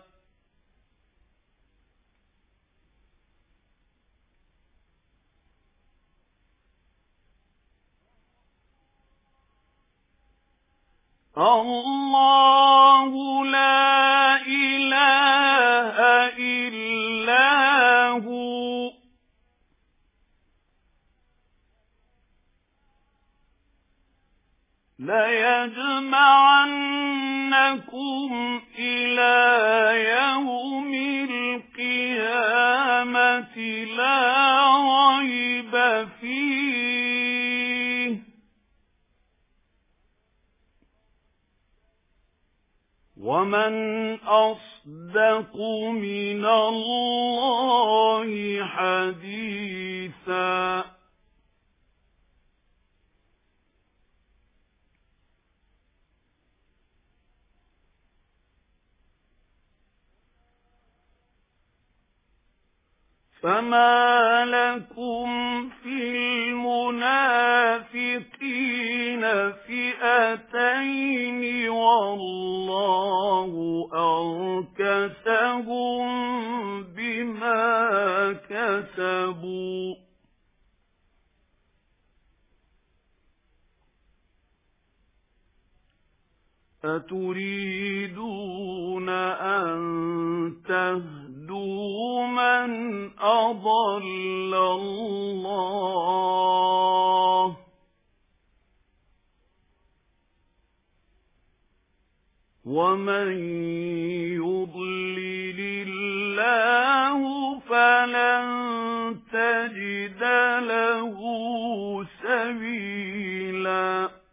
اللَّهُ لَا إِلَٰهَ إِلَّا هُوَ لَيَجْمَعَنَّكُمْ إِلَى يَوْمِ الْقِيَامَةِ لَا رَيْبَ وَمَنْ أَصْدَقُ مِنَ اللَّهِ حَدِيثًا فَمَا لَكُمْ فِي الْمُنَافِقِينَ فِئَتَيْنِ وَاللَّهُ أَرْكَسَهُم بِمَا كَسَبُوا أَتُرِيدُونَ أَن تَهْدُوا مَنْ أَضَلَّ اللَّهُ وَمَن يُضْلِلِ اللَّهُ فَلَن تَجِدَ لَهُ سَبِيلًا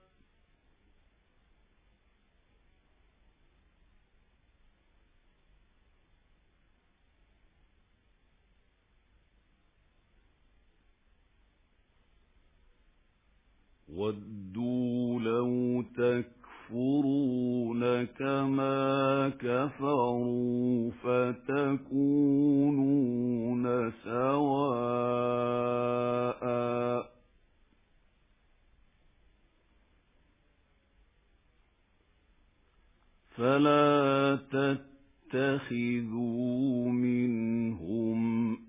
وَدُّوا لَوْ تَكْفُرُونَ كَمَا كَفَرُوا فَتَكُونُونَ سَوَاءً فَلَا تَتَّخِذُوا مِنْهُمْ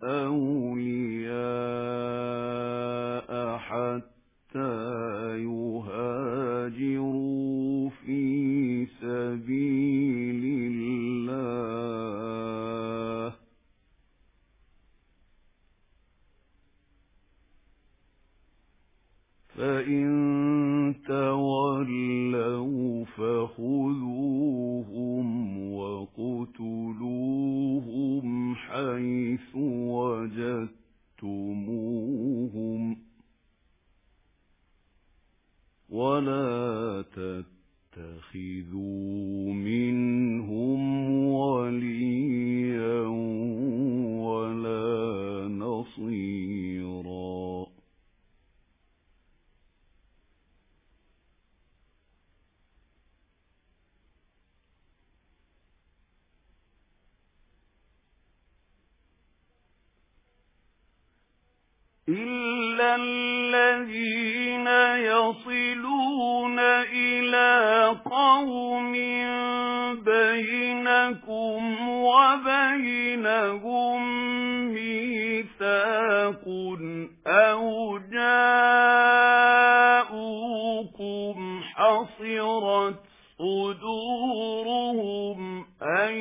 أَوْلِيَاءَ حَتَّى يُهَاجِرُوا فِي سَبِيلِ اللَّهِ فَإِن تَوَلَّوْا فَخُذُوهُمْ وَاقْتُلُوهُمْ حَيْثُ وَجَدتُّمُوهُمْ وَلَا تَتَّخِذُوا مِنْهُمْ وَلِيًّا وَلَا نَصِيرًا إِلَّا الَّذِينَ يَصِلُونَ إِلَى قَوْمٍ بَيْنَكُمْ وَبَيْنَهُم مِّيثَاقٌ أَوْ جَاءُوكُمْ حَصِرَتْ صُدُورُهُمْ أَن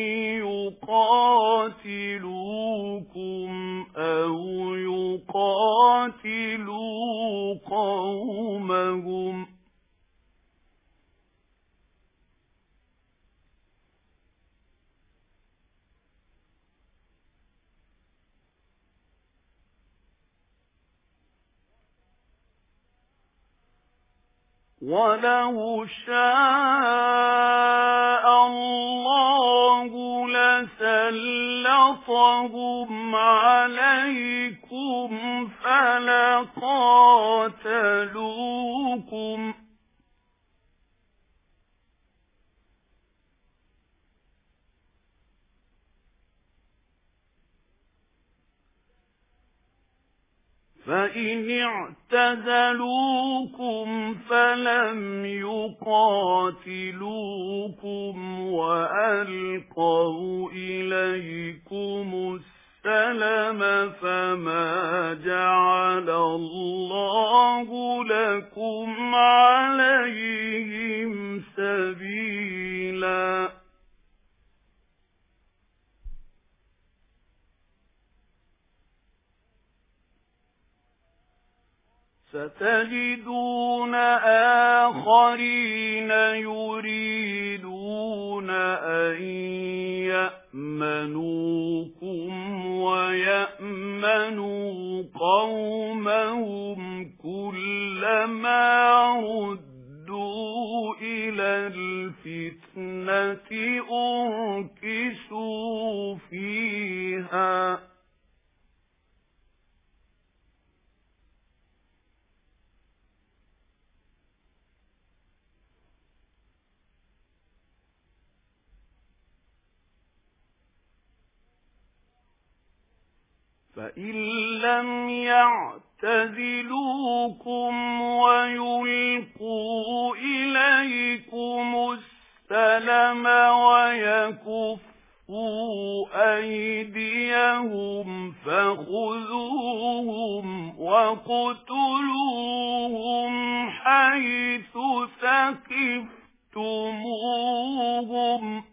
يُقَاتِلُوكُمْ أَوْ يُقَاتِلُوا قَوْمَهُمْ وَلَوْ شَاءَ اللَّهُ لَسَلَّطَهُمْ عَلَيْكُمْ فَلَقَاتَلُوكُمْ فَإِنِ اعْتَزَلُوكُمْ فَلَمْ يُقَاتِلُوكُمْ وَأَلْقَوْا إِلَيْكُمُ السَّلَمَ فَمَا جَعَلَ اللَّهُ لَكُمْ عَلَيْهِمْ سَبِيلًا ستجدون آخرين يريدون أن يأمنوكم ويأمنوا قومهم كلما ردوا إلى الفتنة تُرْكِسُوا فِيهَا فَإِن لَّمْ يَعْتَزِلُوكُمْ وَيُلْقُوا إِلَيْكُمُ السَّلَمَ وَيَكُفُّوا أَيْدِيَهُمْ فَخُذُوهُمْ وَاقْتُلُوهُمْ حَيْثُ ثَقِفْتُمُوهُمْ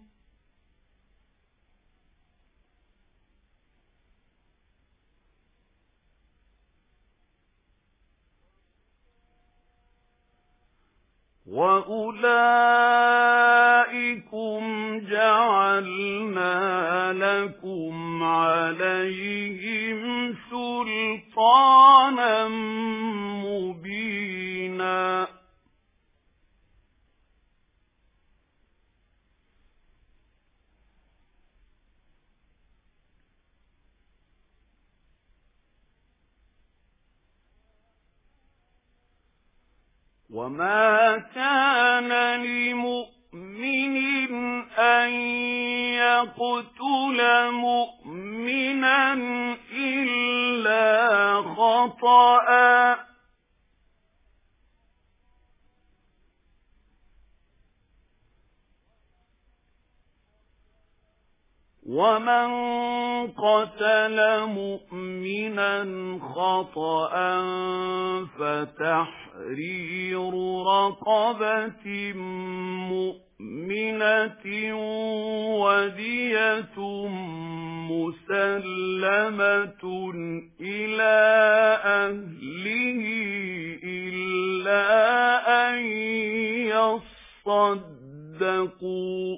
وَأُولَئِكُمْ جَعَلْنَا لَكُمْ عَلَيْهِمْ سُلْطَانًا مُبِينًا وَمَا كَانَ لِمُؤْمِنٍ أَن يَقْتُلَ مُؤْمِنًا إِلَّا خَطَأً وَمَنْ قَتَلَ مُؤْمِنًا خَطَأً فَتَحْرِيرُ رَقَبَةٍ مُؤْمِنَةٍ وَدِيَةٌ مُسَلَّمَةٌ إِلَى أَهْلِهِ إِلَّا أَن يَصَّدَّقُوا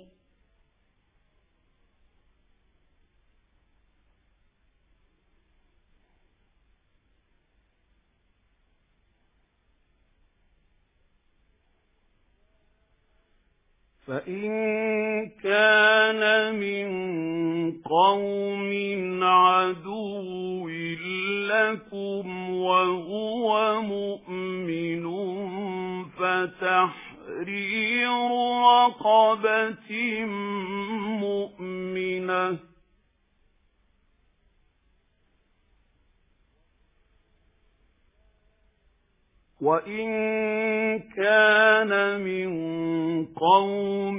فَإِن كَانَ مِن قَوْمٍ عَدُوٍّ لَّكُمْ وَهُوَ مُؤْمِنٌ فَتَحْرِيرُ رَقَبَةٍ مُؤْمِنَةٍ وَإِن كَانَ مِن قَوْمٍ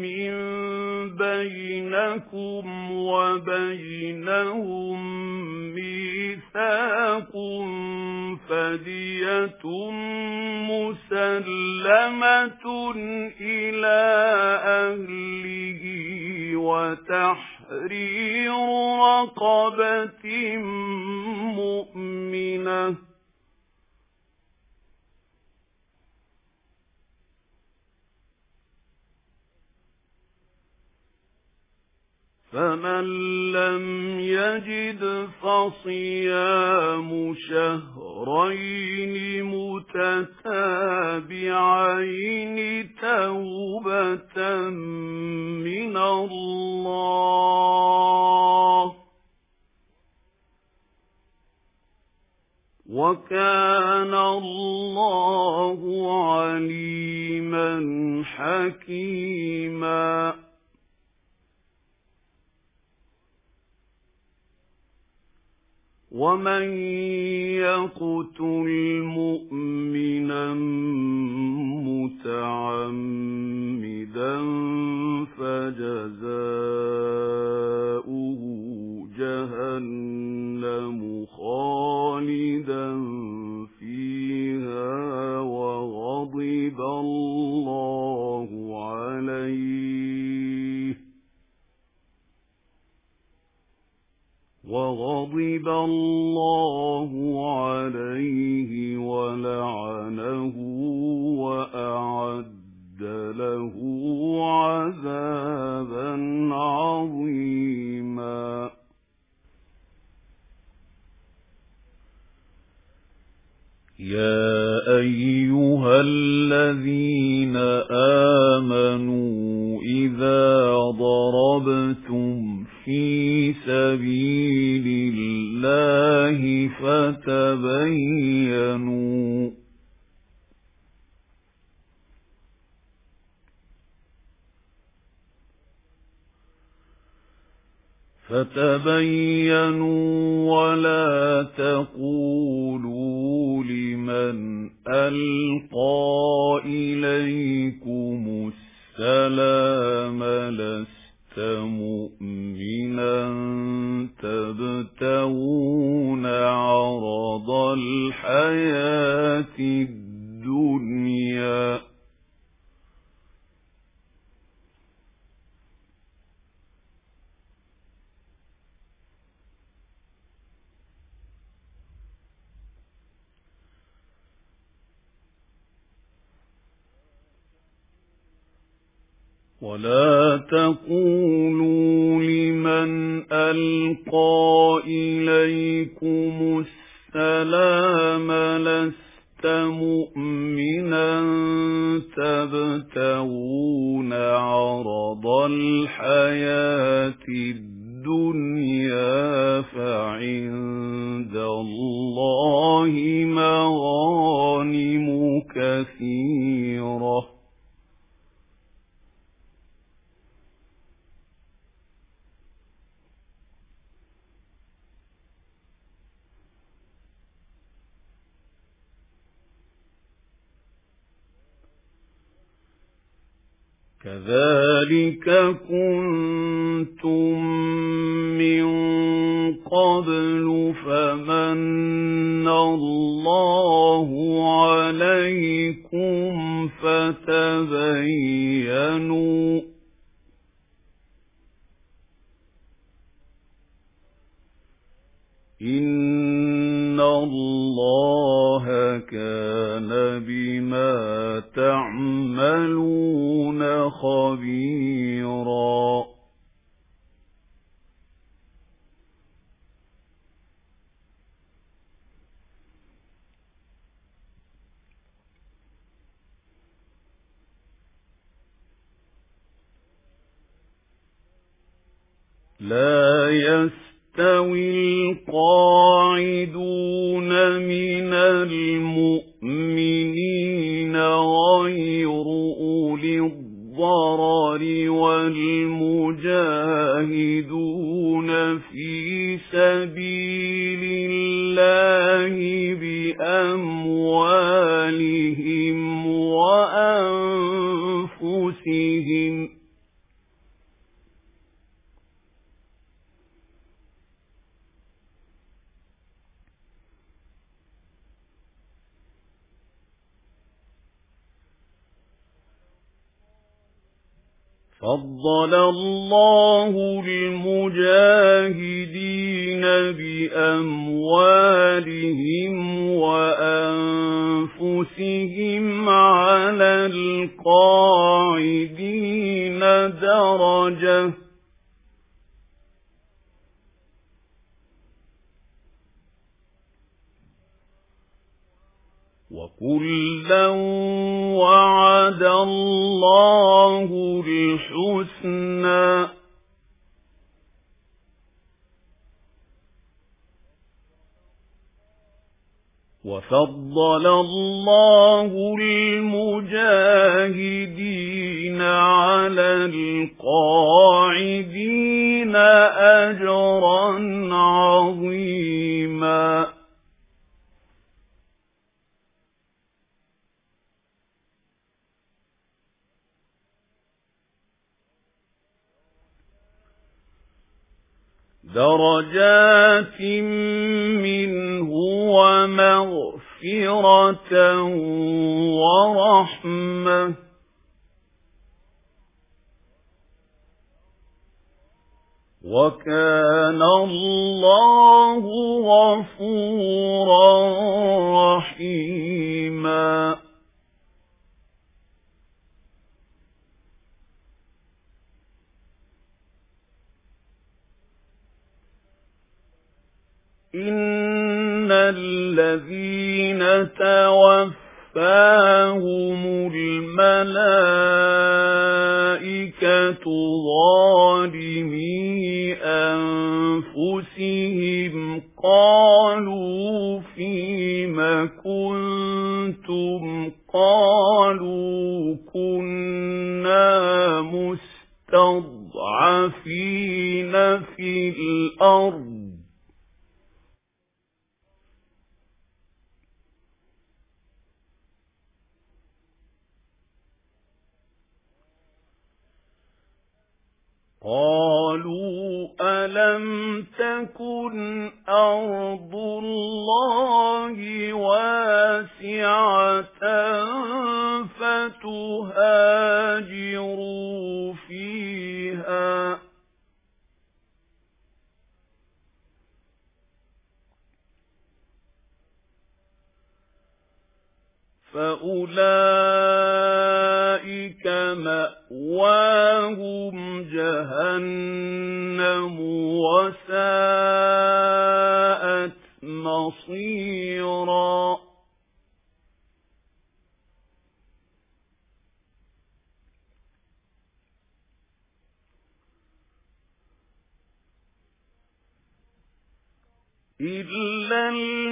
بَيْنَكُمْ وَبَيْنَهُم مِّيثَاقٌ فَدِيَةٌ مُسَلَّمَةٌ إِلَى أَهْلِهِ وَتَحْرِيرُ رَقَبَةٍ مُؤْمِنَةٍ فَمَن لَّمْ يَجِدْ فَصِيَامُ شَهْرَيْنِ مُتَتَابِعَيْنِ تَوْبَةً مِّنَ اللَّهِ وَكَانَ اللَّهُ عَلِيمًا حَكِيمًا وَمَن يَقْتُلْ مُؤْمِنًا مُتَعَمِّدًا فَجَزَاؤُهُ جَهَنَّمُ خَالِدًا فِيهَا وَغَضِبَ اللَّهُ عَلَيْهِ وَغَضِبَ اللَّهُ عَلَيْهِ وَلَعَنَهُ وَأَعَدَّ لَهُ عَذَابًا عَظِيمًا يَا أَيُّهَا الَّذِينَ آمَنُوا إِذَا ضَرَبْتُمُ ضربتم في سبيل الله فتبينوا فتبينوا ولا تقولوا لمن ألقى إليكم السلام لست مؤمنا تبتغون عرض الحياة الدنيا ولا تقولوا لمن ألقى إليكم السلام لست مؤمنا تبتغون عرض الحياة الدنيا فعند الله مغانم كثيرة كذلك كنتم من قبل فمن الله عليكم فتبينوا إن الله كان بما تعملون خبيرا لا يستوي القاعدون من المؤمنين غير أولي الضرر والمجاهدون في سبيل الله بأموالهم وأنفسهم فضل الله المجاهدين بأموالهم وأنفسهم على القاعدين درجة وكلا وعد الله الحسنى وفضل الله المجاهدين على القاعدين أجرا عظيما درجات منه ومغفرة ورحمة وكان الله غفورا رحيما إن الذين توفاهم الْمَلَائِكَةُ ظَالِمِي أَنفُسِهِمْ قَالُوا فِيمَ كُنتُمْ قَالُوا كُنَّا مُسْتَضْعَفِينَ فِي الْأَرْضِ قَالُوا أَلَمْ تَكُنْ أَرْضُ اللَّهِ وَاسِعَةً فَتُهَاجِرُوا فِيهَا فَأُولَئِكَ مَأْوَاهُمْ جَهَنَّمُ وَسَاءَتْ مَصِيرًا إِلَّا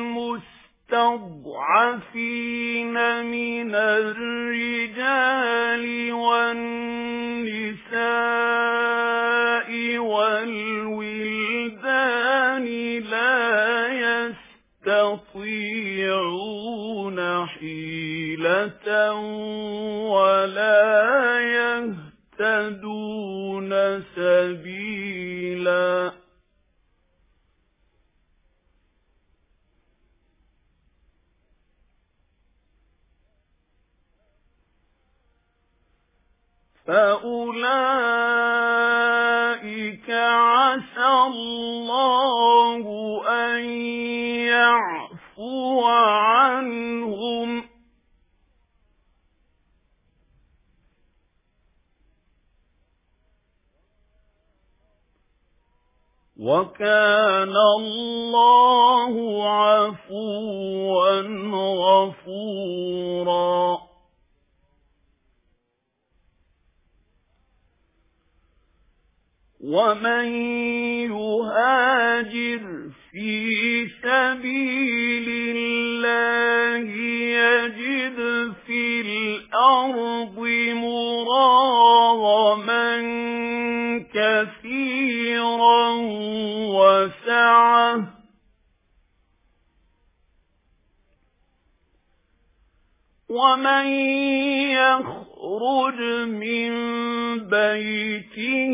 الْمُسْتَضْعَفِينَ مِنَ الرِّجَالِ وَالنِّسَاءِ وَالْوِلْدَانِ لَا يَسْتَطِيعُونَ حِيلَةً وَلَا يَهْتَدُونَ سَبِيلًا فَأُولَئِكَ عَسَى اللَّهُ أَن يَعْفُوَ عَنْهُمْ وَكَانَ اللَّهُ عَفُوًّا غَفُورًا وَمَن يُهَاجِرْ فِي سَبِيلِ اللَّهِ يَجِدْ فِي الْأَرْضِ مُرَاغَمًا كَثِيرًا وَسَعَةً وَمَن يَخْرُجْ مِن بَيْتِهِ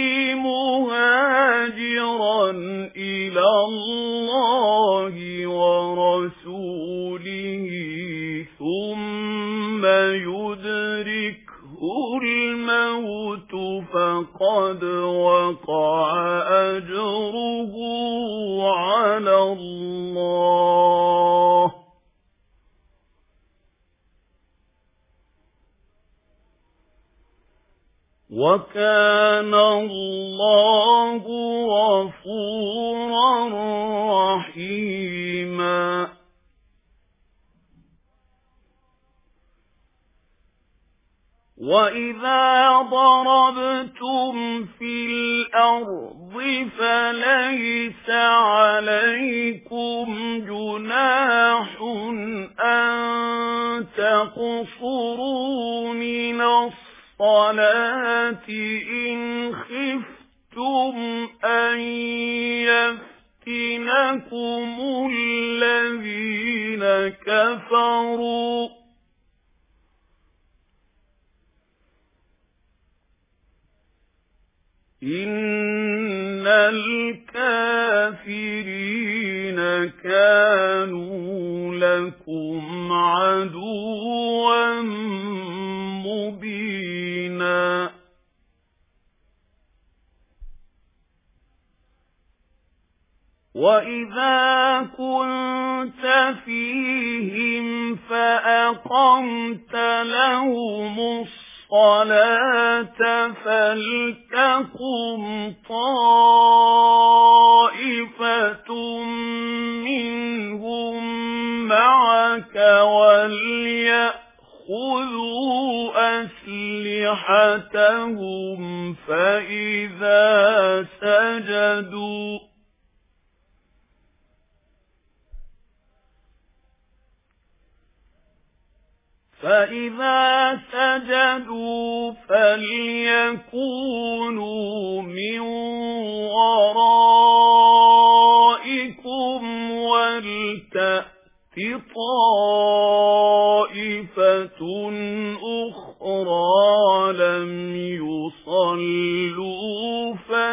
مُهَاجِرًا إِلَى اللَّهِ وَرَسُولِهِ ثُمَّ يُدْرِكْهُ الْمَوْتُ فَقَدْ وَقَعَ أَجْرُهُ عَلَى اللَّهِ وَكَانَ اللَّهُ غَفُورًا رَّحِيمًا وَإِذَا ضَرَبْتُمْ فِي الْأَرْضِ فَلَيْسَ عَلَيْكُمْ جُنَاحٌ أَن تَقْصُرُوا مِنَ الصَّلَاةِ إِنْ خِفْتُمْ أَن يَفْتِنَكُمُ الَّذِينَ كَفَرُوا إِنَّ الْكَافِرِينَ كَانُوا لَكُمْ عَدُوًّا مُبِينًا وَإِذَا كُنتَ فِيهِمْ فَأَقَمْتَ لَهُمُ الصَّلَاةَ فَلْتَقُمْ طَائِفَةٌ مِّنْهُم مَّعَكَ وَلْيَأْخُذُوا أسلحتهم فإذا سجدوا فإذا سجدوا فليكونوا من ورائكم ولتأت طائفة أخرى لم يصلوا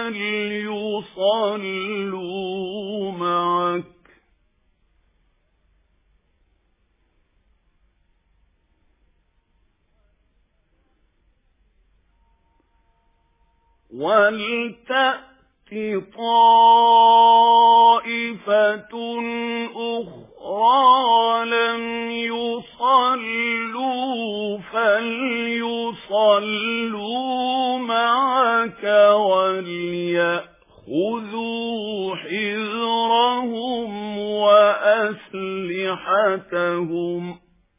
فليصلوا معك ولتأت طائفة أخرى لم يصلوا فليصلوا معك وليأخذوا حذرهم وأسلحتهم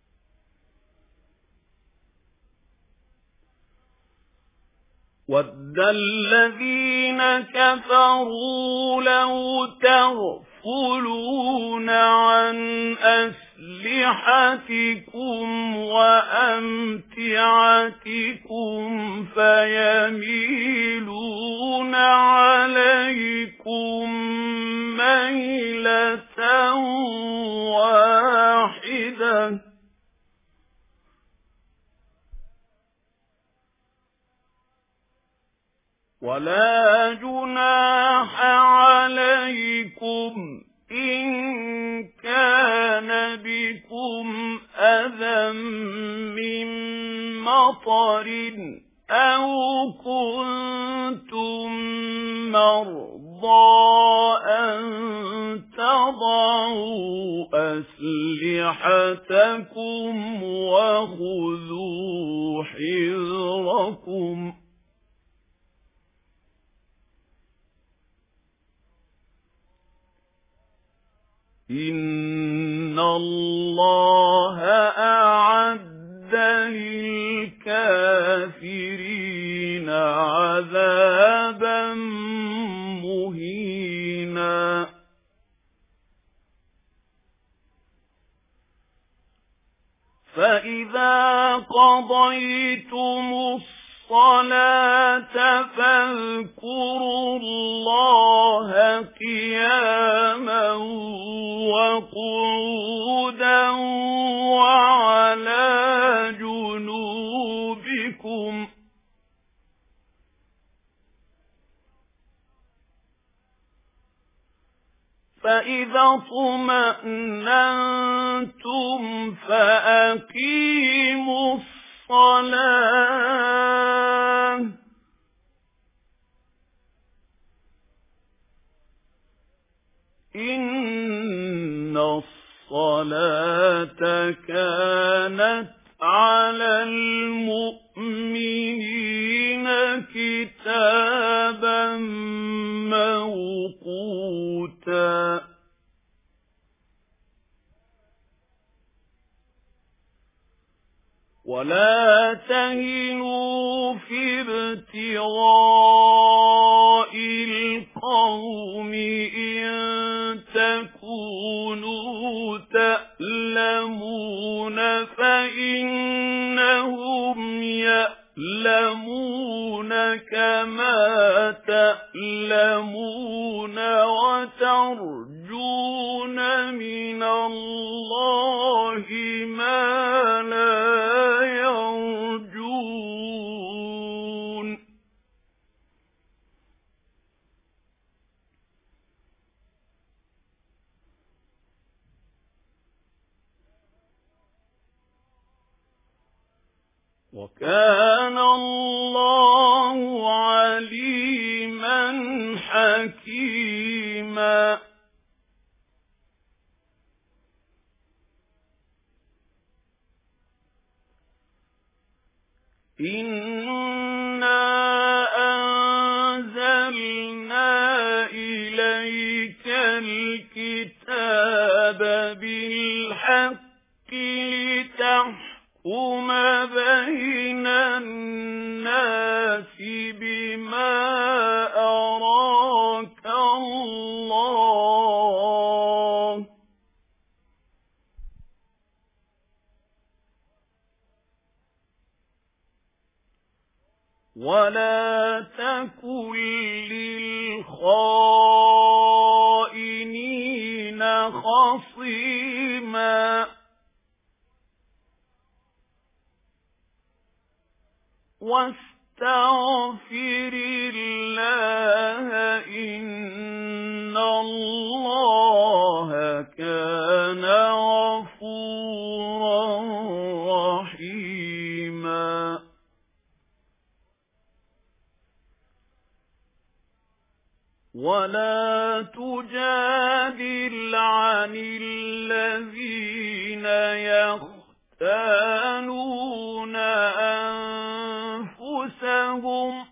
وَدَّ الَّذِينَ كَفَرُوا لَوْ تَغْفُلُونَ عَنْ أَسْلِحَتِكُمْ وَأَمْتِعَتِكُمْ فَيَمِيلُونَ عَلَيْكُمْ مَيْلَةً وَاحِدَةً وَلَا جُنَاحَ عَلَيْكُمْ إِن كَانَ بِكُمْ أَذًى مِّن مَّطَرٍ أَوْ كُنتُم مَّرْضَىٰ أَن تَضَعُوا أَسْلِحَتَكُمْ وَخُذُوا حِذْرَكُمْ إِنَّ اللَّهَ أَعَدَّ لِلْكَافِرِينَ عَذَابًا مُهِينًا فَإِذَا قَضَيْتُمُ الصَّلَاةَ فاذكروا اللَّهَ قِيَامًا وَقُعُودًا وَعَلَى جُنُوبِكُمْ فَإِذَا اطْمَأْنَنتُمْ فَأَقِيمُوا الصَّلَاةَ إِنَّ الصَّلَاةَ كَانَتْ عَلَى الْمُؤْمِنِينَ كِتَابًا مَّوْقُوتًا وَلَا تَهِنُوا فِي ابْتِغَاءِ الْقَوْمِ إِن تَكُونُوا تَأْلَمُونَ فَإِنَّهُمْ يَأْلَمُونَ كَمَا تَأْلَمُونَ وَتَرْجُونَ مِنَ اللَّهِ مَا لَا يَرْجُونَ وَكَانَ اللَّهُ عَلِيمًا حَكِيمًا إِنَّا أَنزَلْنَا إِلَيْكَ الْكِتَابَ بِالْحَقِّ لِتَحْكُمَ بَيْنَ النَّاسِ ولا تكن للخائنين خصيما واستغفر الله إن الله كان غفورا رحيما ولا تجادل عن الذين يختانون أنفسهم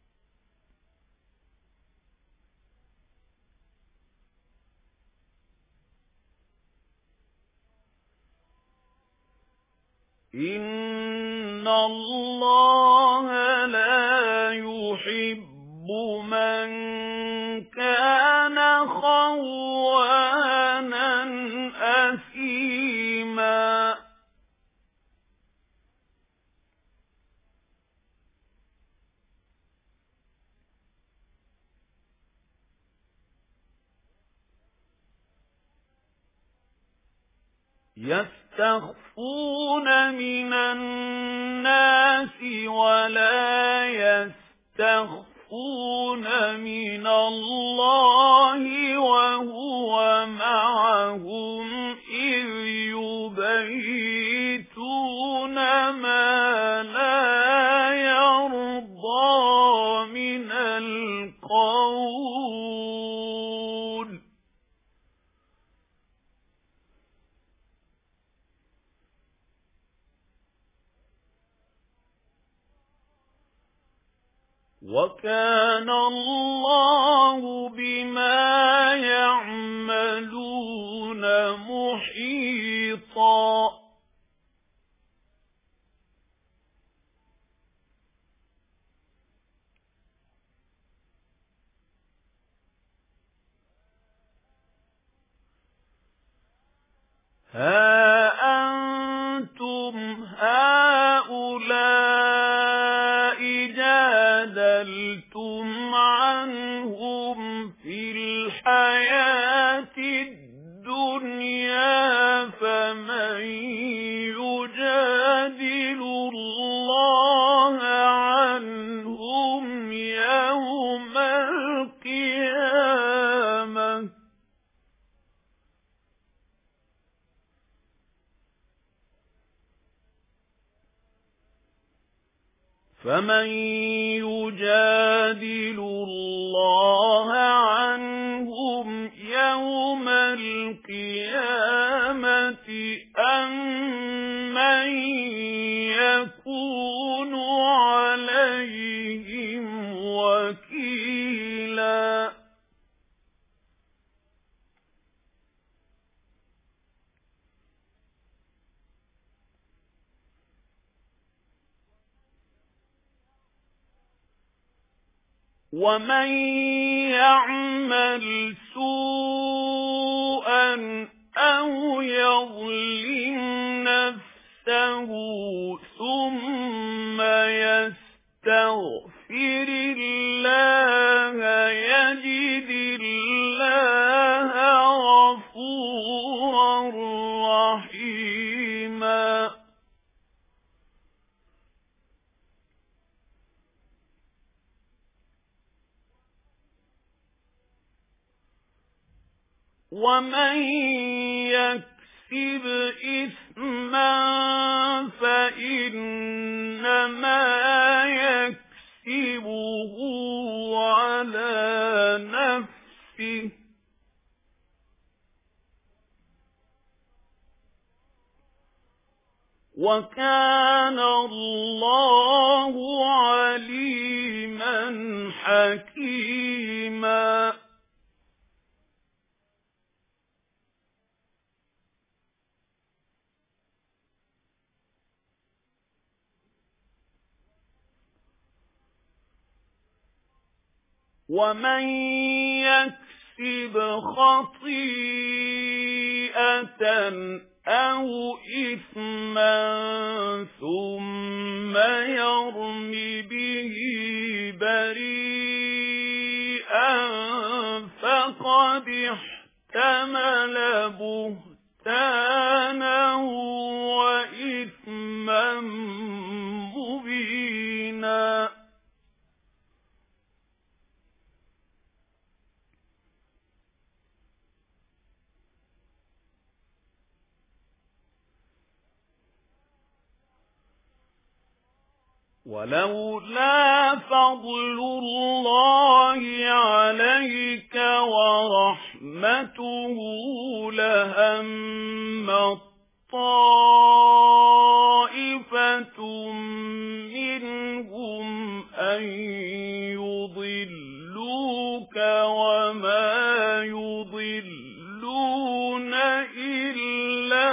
إن الله لا يحب من كان خوانا أثيما يستخفون من الناس ولا يستخفون من الله وهو معهم إذ يبيتون ما لا يرضى من القول وَكَانَ اللَّهُ بِمَا يَعْمَلُونَ مُحِيطًا ها أنتم هؤلاء جادلتم عنهم في الحياة الدنيا فمن يجادل الله عنهم يوم القيامة فمن يجادل الله عنهم يوم القيامة أم من يكون عليهم وكيلا ومن يعمل سوءا أو يظلم نفسه ثم يستغفر الله يجد الله غفورا رحيما ومن يكسب إثما فإنما يكسبه على نفسه وكان الله عليما حكيما ومن يكسب خطيئة أو إثما ثم يرم به بريئا فقد احتمل بهتانا وإثما مبينا. ولولا فضل الله عليك ورحمته لهم طائفة منهم أن يضلوك وما يضلون إلا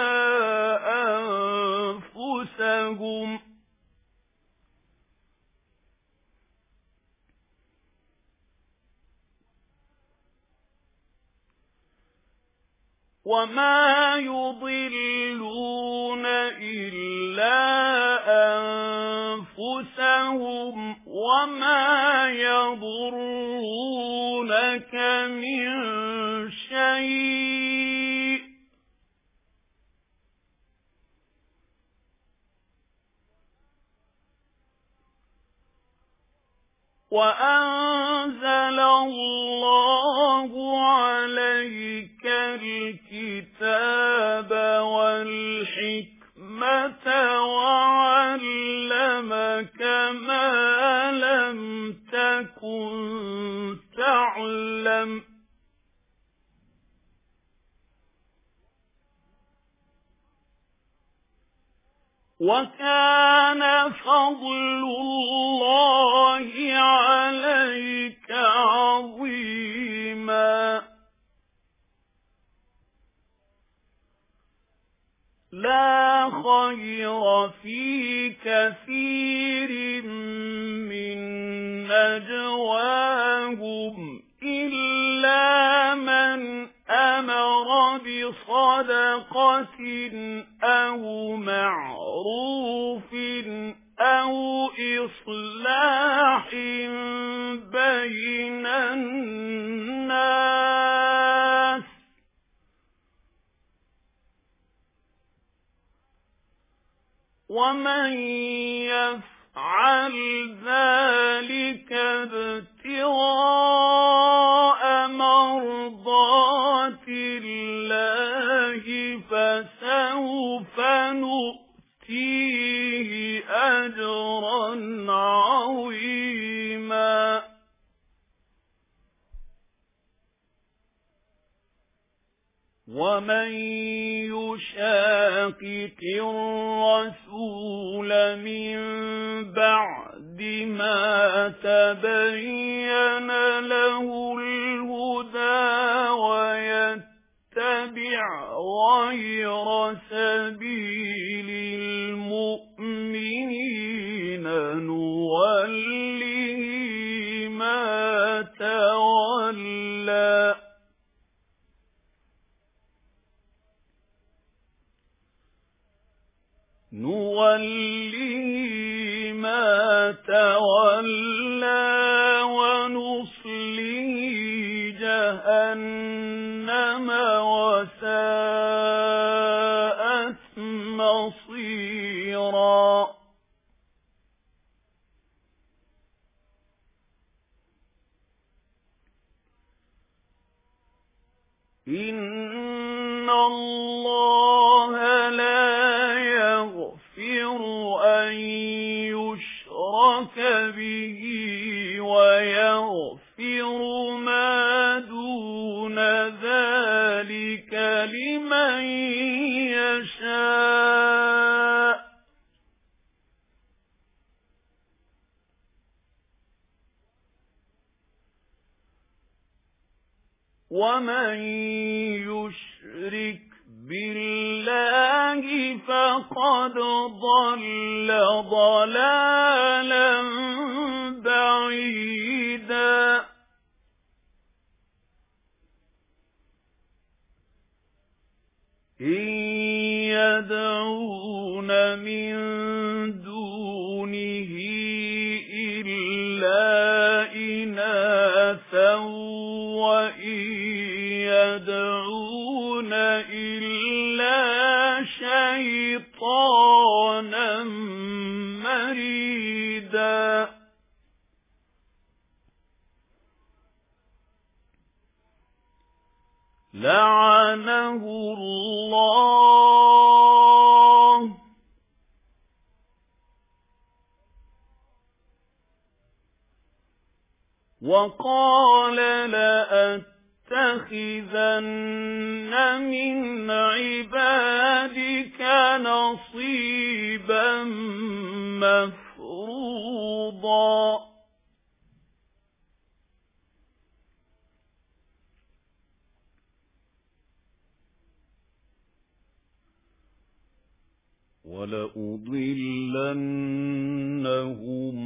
أنفسهم وما يضلون إلا أنفسهم وما يضرونك من شيء وأنزل الله عليك الكتاب والحكمة وعلمك ما لم تكن تعلم وكان فضل الله عليك عظيما. لا خير في كثير من نجواهم إلا من أمر بصدقة أو معروف أو إصلاح بين الناس ومن يفعل ذلك ابتغاء مرضات الله فسوف نؤتيه أجرا عظيما. ومن يشاقق الرسول من بعد ما تبين له الهدى ويتبع غير سبيل المؤمنين نوله ما تولى نوله ما تولى ونصله جهنم وساءت مصيرا. إن الله لا يغفر أن يشرك به ويغفر ما دون ذلك لمن يشاء ومن يشرك بالله فقد ضل ضلالا بعيدا. إن يدعون من دونه إلا إناثا وإن يدعون إلا شيطانا مريدا لعنه الله وقال لأتخذن من عبادك نصيبا مفروضا وَلَأُضِلَّنَّهُمْ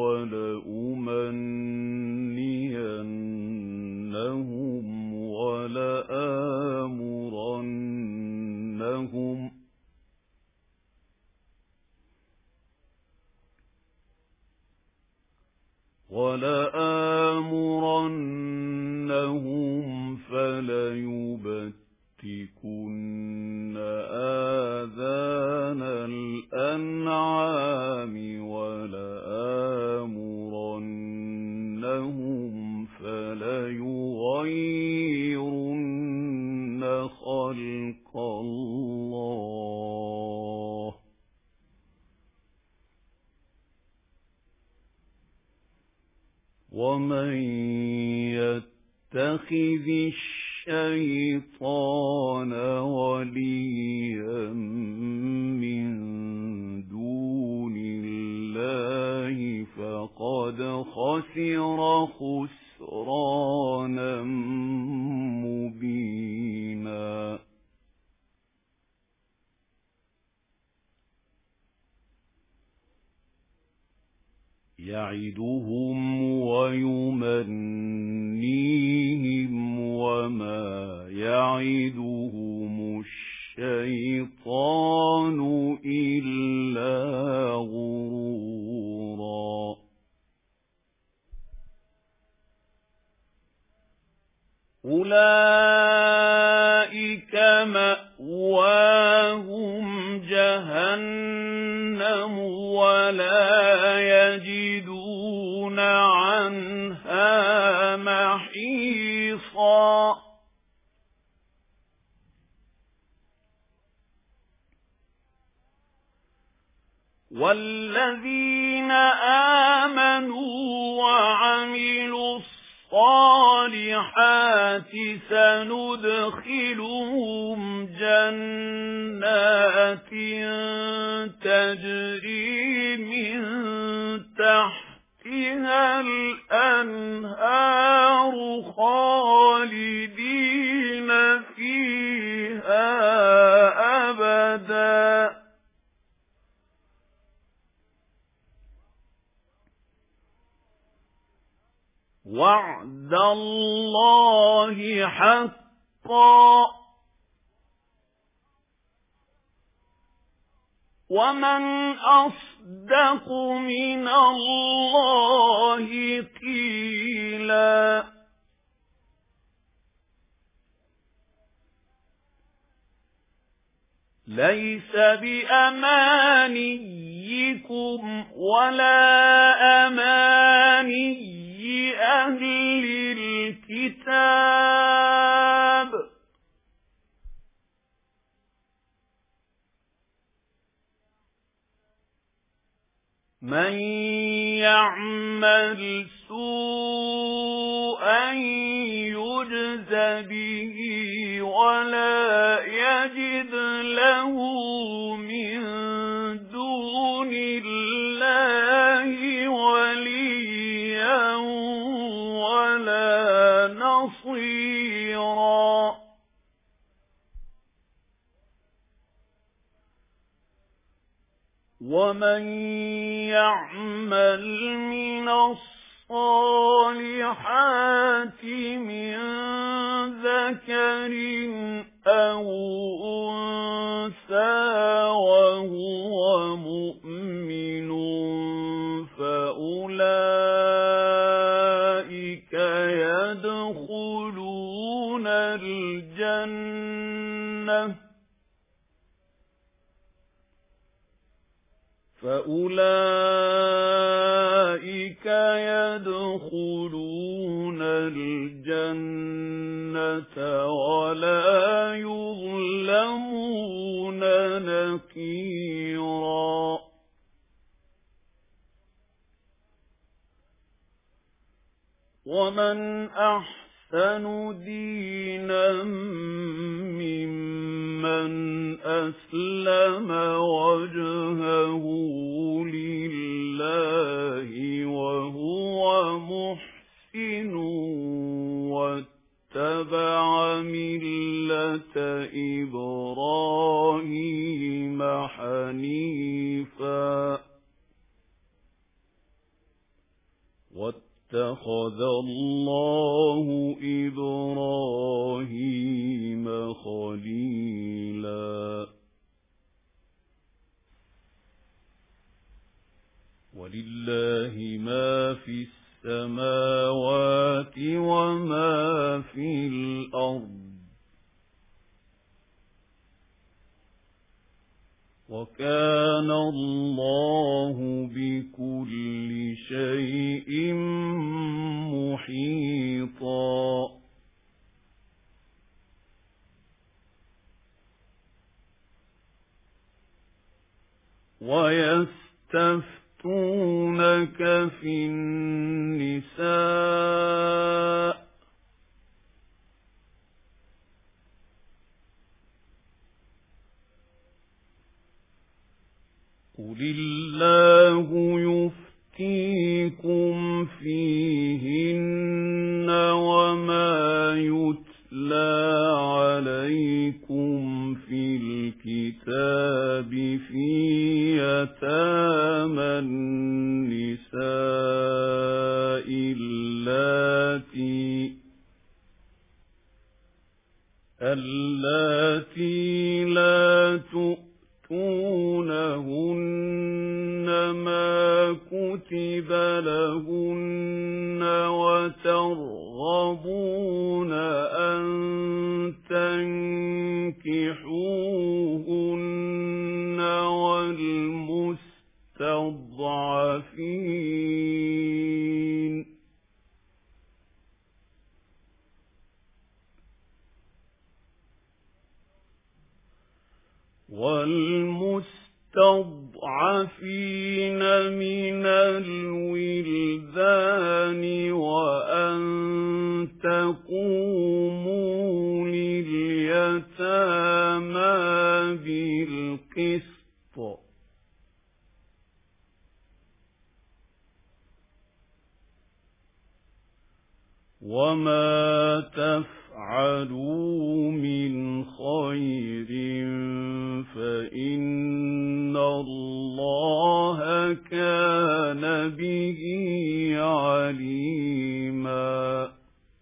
وَلَأُمَنِّيَنَّهُمْ وَلَآمُرَنَّهُمْ وَلَآمُرَنَّهُمْ فَلَيُبَتِّكُنَّ آذَانَ الْأَنْعَامِ وَلَآمُرَنَّهُمْ فَلَيُغَيِّرُنَّ خَلْقَ اللَّهِ وَمَن يَتَّخِذِ الشَّيْطَانَ وَلِيًّا مِّن دُونِ اللَّهِ فَقَدْ خَسِرَ خُسْرَانًا مُّبِينًا يَعِدُهُمْ وَيُمَنِّيهِمْ وَمَا يَعِدُهُمُ الشَّيْطَانُ إِلَّا غُرُورًا أُولَئِكَ مَأْوَاهُمْ جَهَنَّمُ وَلَا يَجِدُونَ عَنْهَا مَحِيصًا وَالَّذِينَ آمَنُوا وَعَمِلُوا الصَّالِحَاتِ سَنُدْخِلُهُمْ جَنَّاتٍ تَجْرِي مِن تَحْتِهَا الْأَنْهَارُ خَالِدِينَ فِيهَا أَبَدًا وَعْدَ اللَّهِ حَقًّا وَمَنْ أَصْدَقُ مِنَ اللَّهِ قِيلًا لَيْسَ بِأَمَانِيِّكُمْ وَلَا أَمَانِيِّ أَهْلِ الْكِتَابِ مَن يَعْمَلْ سُوءًا يُجْزَ بِهِ وَلَا يَجِدْ لَهُ مِن دُونِ اللَّهِ وَلِيًّا وَلَا نَصِيرًا وَمَن يَعْمَلْ مِنَ الصَّالِحَاتِ مِن ذَكَرٍ أَوْ أُنثَىٰ وهو مؤمن فأولئك يدخلون الجنة فأولئك يدخلون الجنة ولا يظلمون نقيرا ومن أحسن دينا ممن أسلم وجهه لله وهو محسن واتبع ملة إبراهيم حنيفا واتخذ الله إبراهيم خليلا ولله ما في السماوات وما في الأرض وكان الله بكل شيء محيطا ويستفتونك في النساء قل الله يفتيكم فيهن وما يتلى عليكم في الكتاب في يتامى النساء اللاتي اللاتي لا تؤتونهن ما كتب لهن وترغبون أن تنكحوهن والمستضعفين والمستضعفين من الولدان وأن تقوموا لليتامى بالقسط وما تفعلوا من خير فإن الله كان به عليما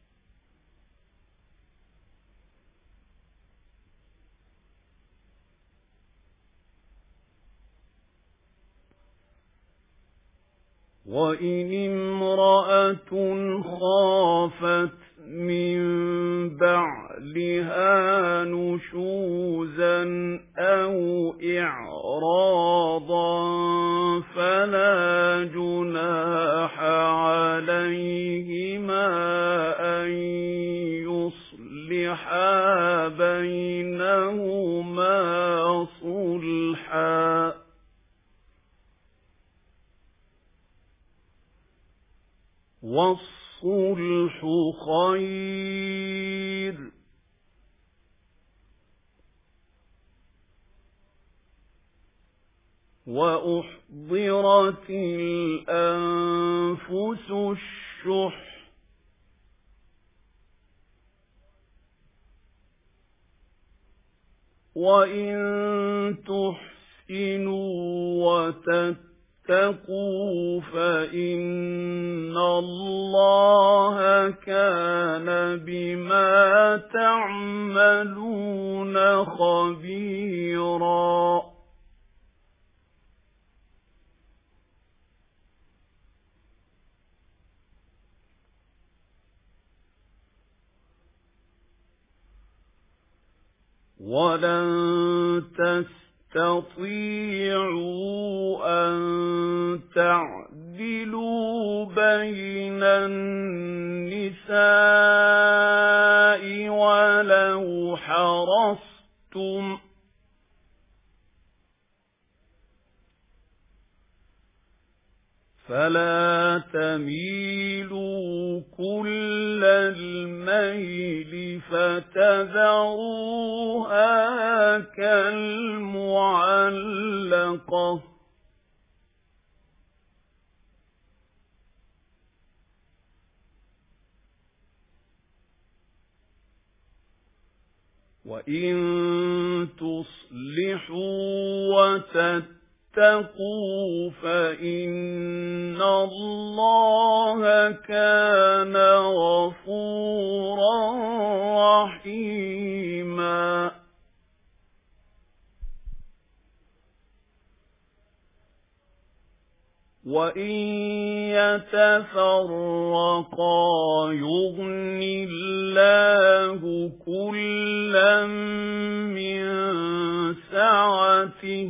وإن امرأة خافت من بعلها نشوزا أو إعراضا فلا جناح عليهما أن يصلحا بينهما صلحا والصلح خير وأحضرت الأنفس الشح وإن تحسنوا وتتقوا واتقوا فإن الله كان بما تعملون خبيرا ولن تستطيعوا أن تعدلوا بين النساء ولو حرصتم فلا تميلوا كل الميل فتذروها كالمعلقة وإن تصلحوا وتتقوا فإن الله كان غفورا رحيما وإن يتفرقا يغن الله كلا من سعته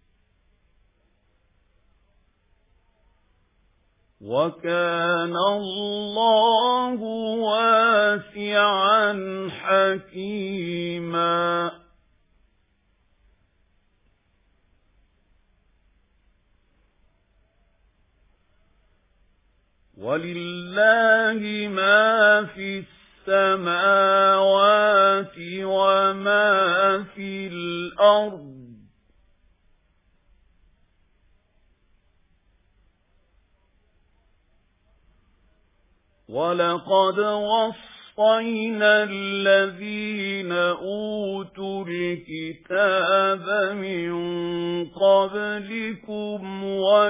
وكان الله واسعا حكيما ولله ما في السماوات وما في الأرض ولقد وصينا الذين أوتوا الكتاب من قبلكم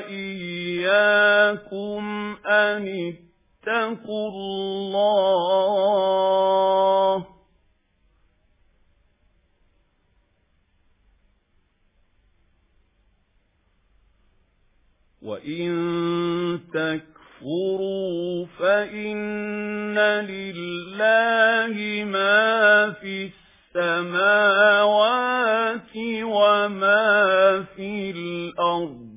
وإياكم أن اتقوا الله وإن تكفروا فإن لله ما في السماوات وما في الأرض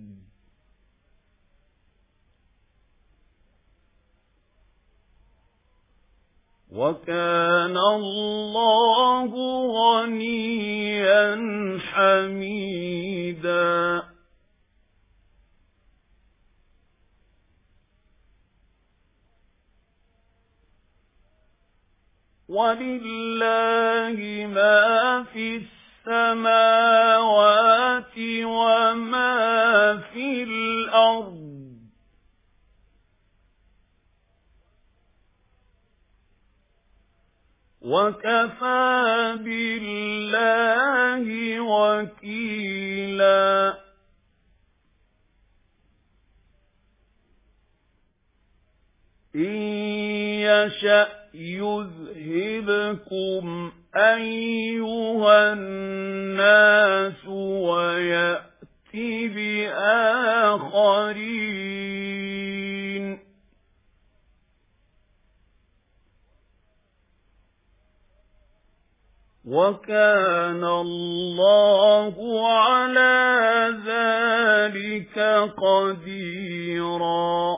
وكان الله غنيا حميدا ولله ما في السماوات وما في الأرض وكفى بالله وكيلا إن يشأ يذهبكم أيها الناس ويأتي بآخرين وكان الله على ذلك قديرا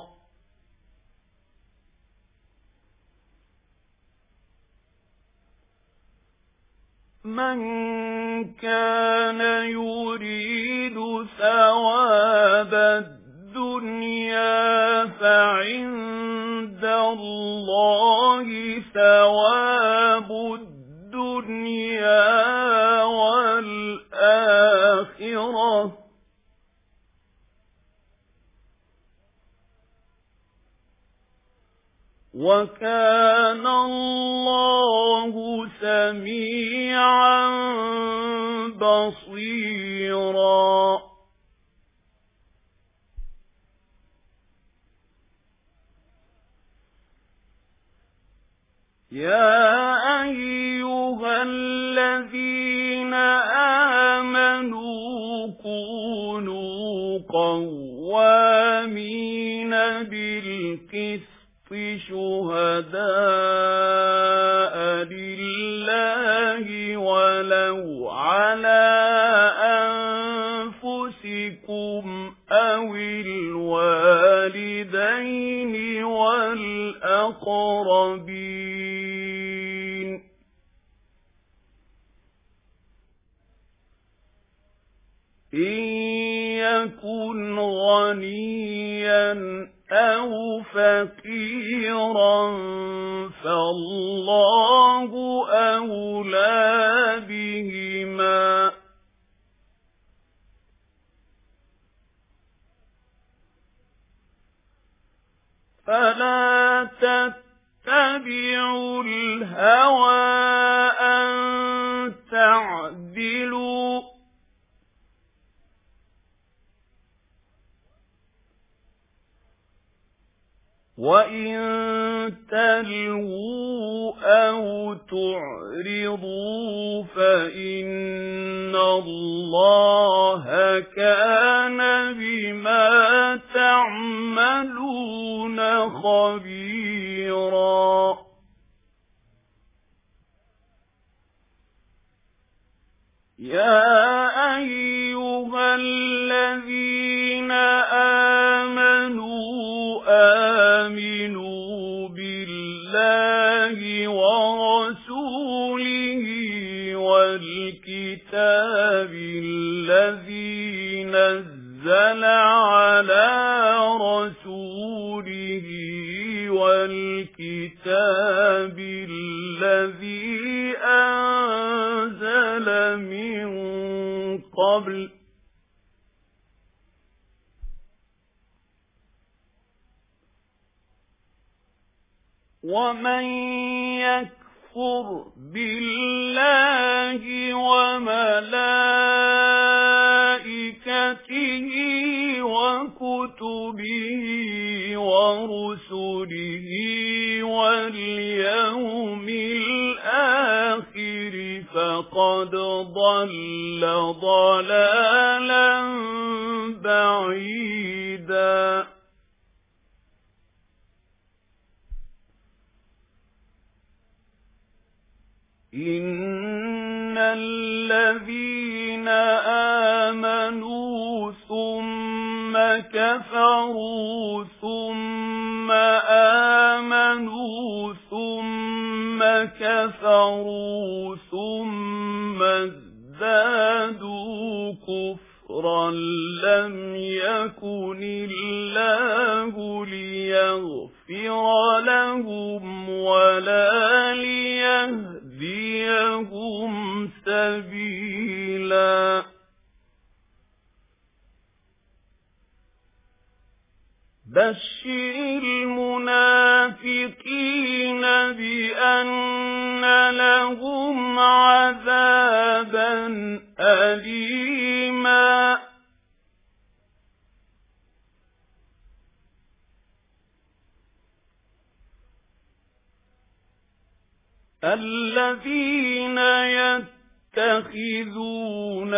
من كان يريد ثواب الدنيا فعند الله ثواب الدنيا والآخرة وكان الله سميعا بصيرا يا أيها الذين آمنوا كونوا قوامين بالقسط شهداء لله ولو على أنفسكم أو الوالدين والأقربين إن يكن غنيا أو فقيرا فالله أولى بهما فلا تتبعوا الهوى أن تعدلوا وَإِن تَلْوُوا أَوْ تُعْرِضُوا فَإِنَّ اللَّهَ كَانَ بِمَا تَعْمَلُونَ خَبِيرًا يَا أَيُّهَا الَّذِينَ آمَنُوا آمنوا بالله ورسوله والكتاب الذي نزل على رسوله والكتاب الذي أنزل من قبل ومن يكفر بالله وملائكته وكتبه ورسله واليوم الآخر فقد ضل ضلالا بعيدا إن الذين آمنوا ثم كفروا ثم آمنوا ثم كفروا ثم ازدادوا كفرا لم يكن الله ليغفر لهم ولا ليهديهم سبيلا بشر المنافقين بأن لهم عذابا أليما الذين يتخذون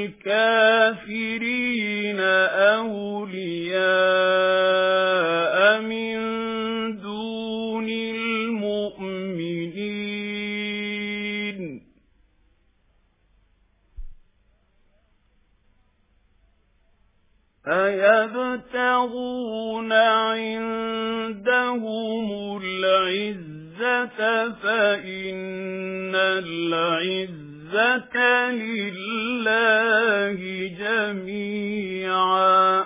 الكافرين أولياء من دون المؤمنين أيبتغون عندهم العزة فإن العزة لله جميعا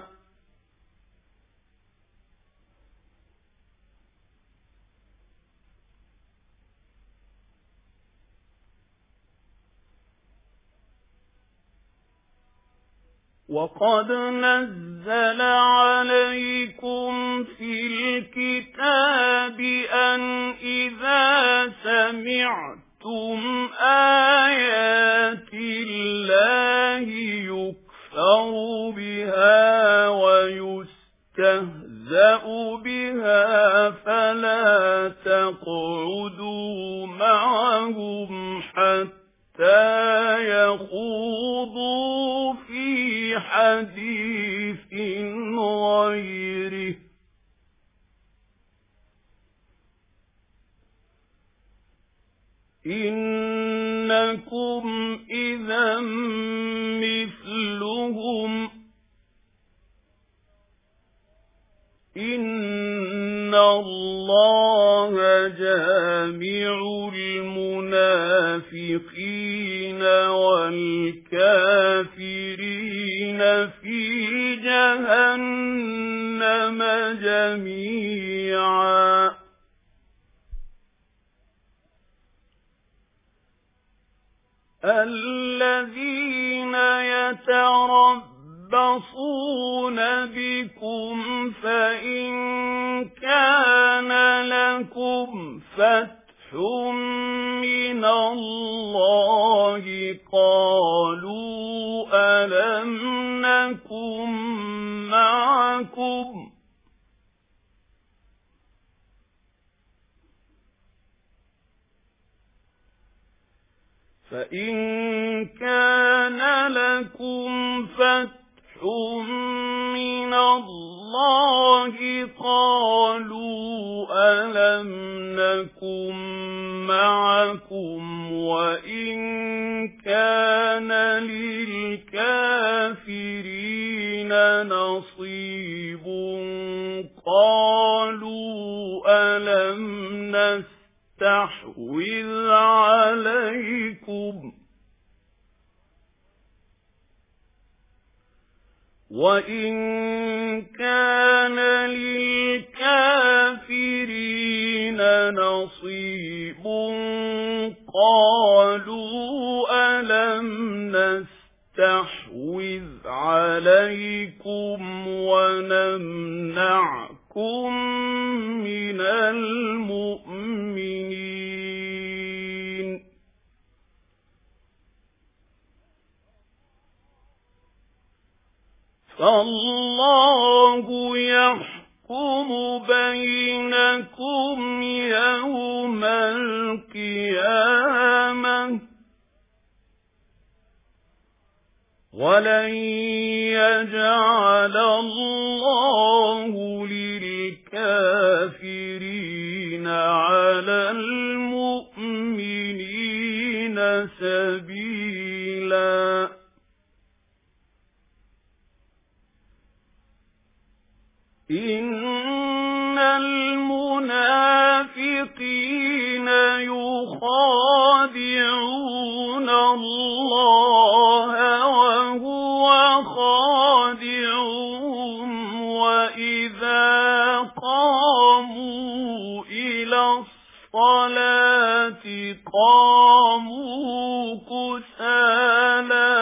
وقد نزل عليكم في الكتاب أن إذا سمعتم آيات الله يكفر بها ويستهزأ بها فلا تقعدوا معهم حتى يخوضوا في حديث غيره إنكم إذا مثلهم إن الله جامع المنافقين والكافرين في جهنم جميعا الذين يتربصون بكم فإن كان لكم فتح من الله قالوا ألم نكن معكم فإن كان لكم فتح من الله قالوا ألم نكن معكم وإن كان للكافرين نصيب قالوا ألم نستحوذ عليكم وإن كان للكافرين نصيب قالوا ألم نستحوذ عليكم ونمنعكم من المؤمنين فالله يحكم بينكم يوم القيامة ولن يجعل الله للكافرين على المؤمنين سبيلا إن المنافقين يخادعون الله وهو خادعهم وإذا قاموا إلى الصلاة قاموا كسالى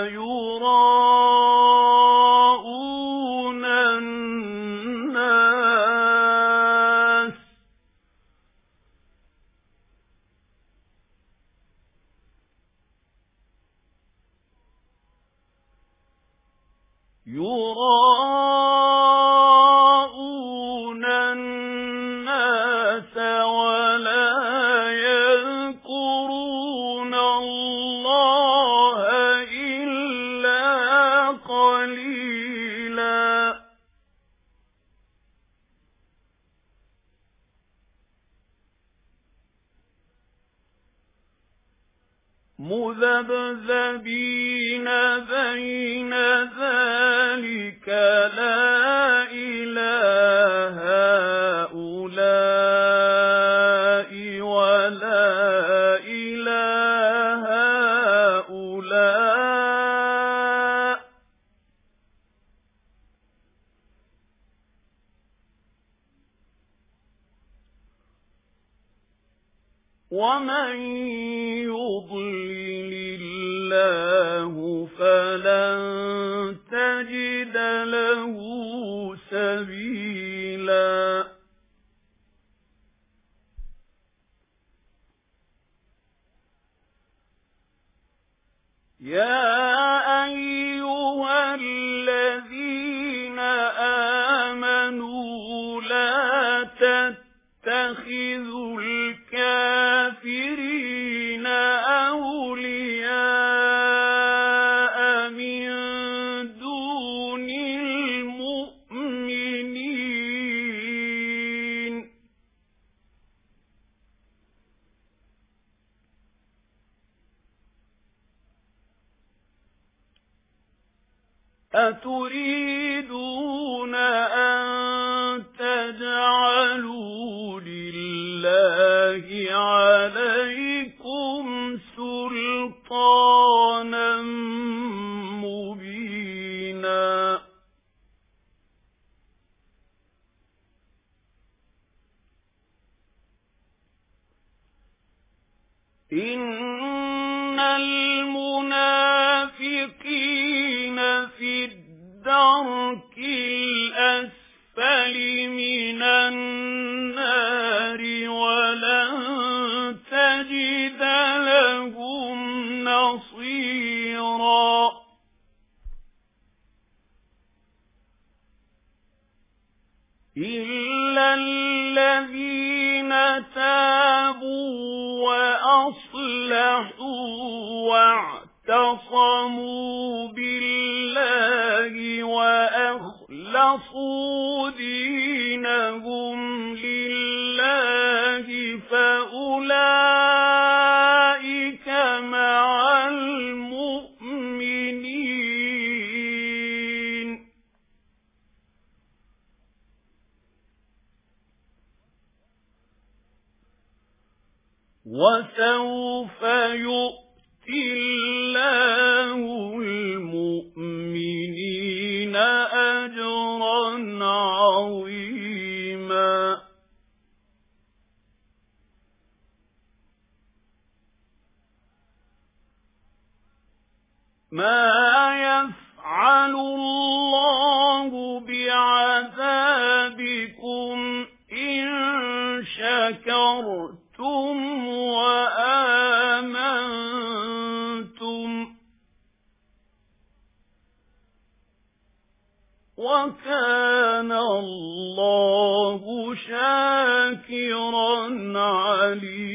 يراءون الناس يراءون الناس ولا يذكرون الله إلا قليلا مذبذبين بين ذلك لا إله هؤلاء ولا إله هؤلاء ومن يضلل الله فلن تجد له سبيلا يا أيها الذين آمنوا يَتَّخِذُ الْكَافِرِينَ أَوْلِيَاءَ مِن دُونِ الْمُؤْمِنِينَ أَتُرِيدُونَ أَن تَجْعَلُوا لِلَّهِ عَلَيْكُمْ سُلْطَانًا مُبِينًا إِنَّ الْمُنَافِقِينَ فِي الدَّرْكِ الْأَسْفَلِ مِنَ النَّارِ وَلَن تَجِدَ لَهُمْ نَصِيرًا إِلَّا الَّذِينَ تَابُوا وَأَصْلَحُوا وَاعْتَصَمُوا بِاللَّهِ وَأَخْلَصُوا دِينَهُمْ لِلَّهِ فَأُولَئِكَ مَعَ الْمُؤْمِنِينَ وَسَوْفَ يُؤْتِي اللَّهُ الْمُؤْمِنِينَ أَجْرًا عَظِيمًا مَا يَفْعَلُ اللَّهُ بِعَذَابِكُمْ إِن شَكَرْتُمْ وَآمَنْتُمْ وَكَانَ اللَّهُ شَاكِرًا عَلِيمًا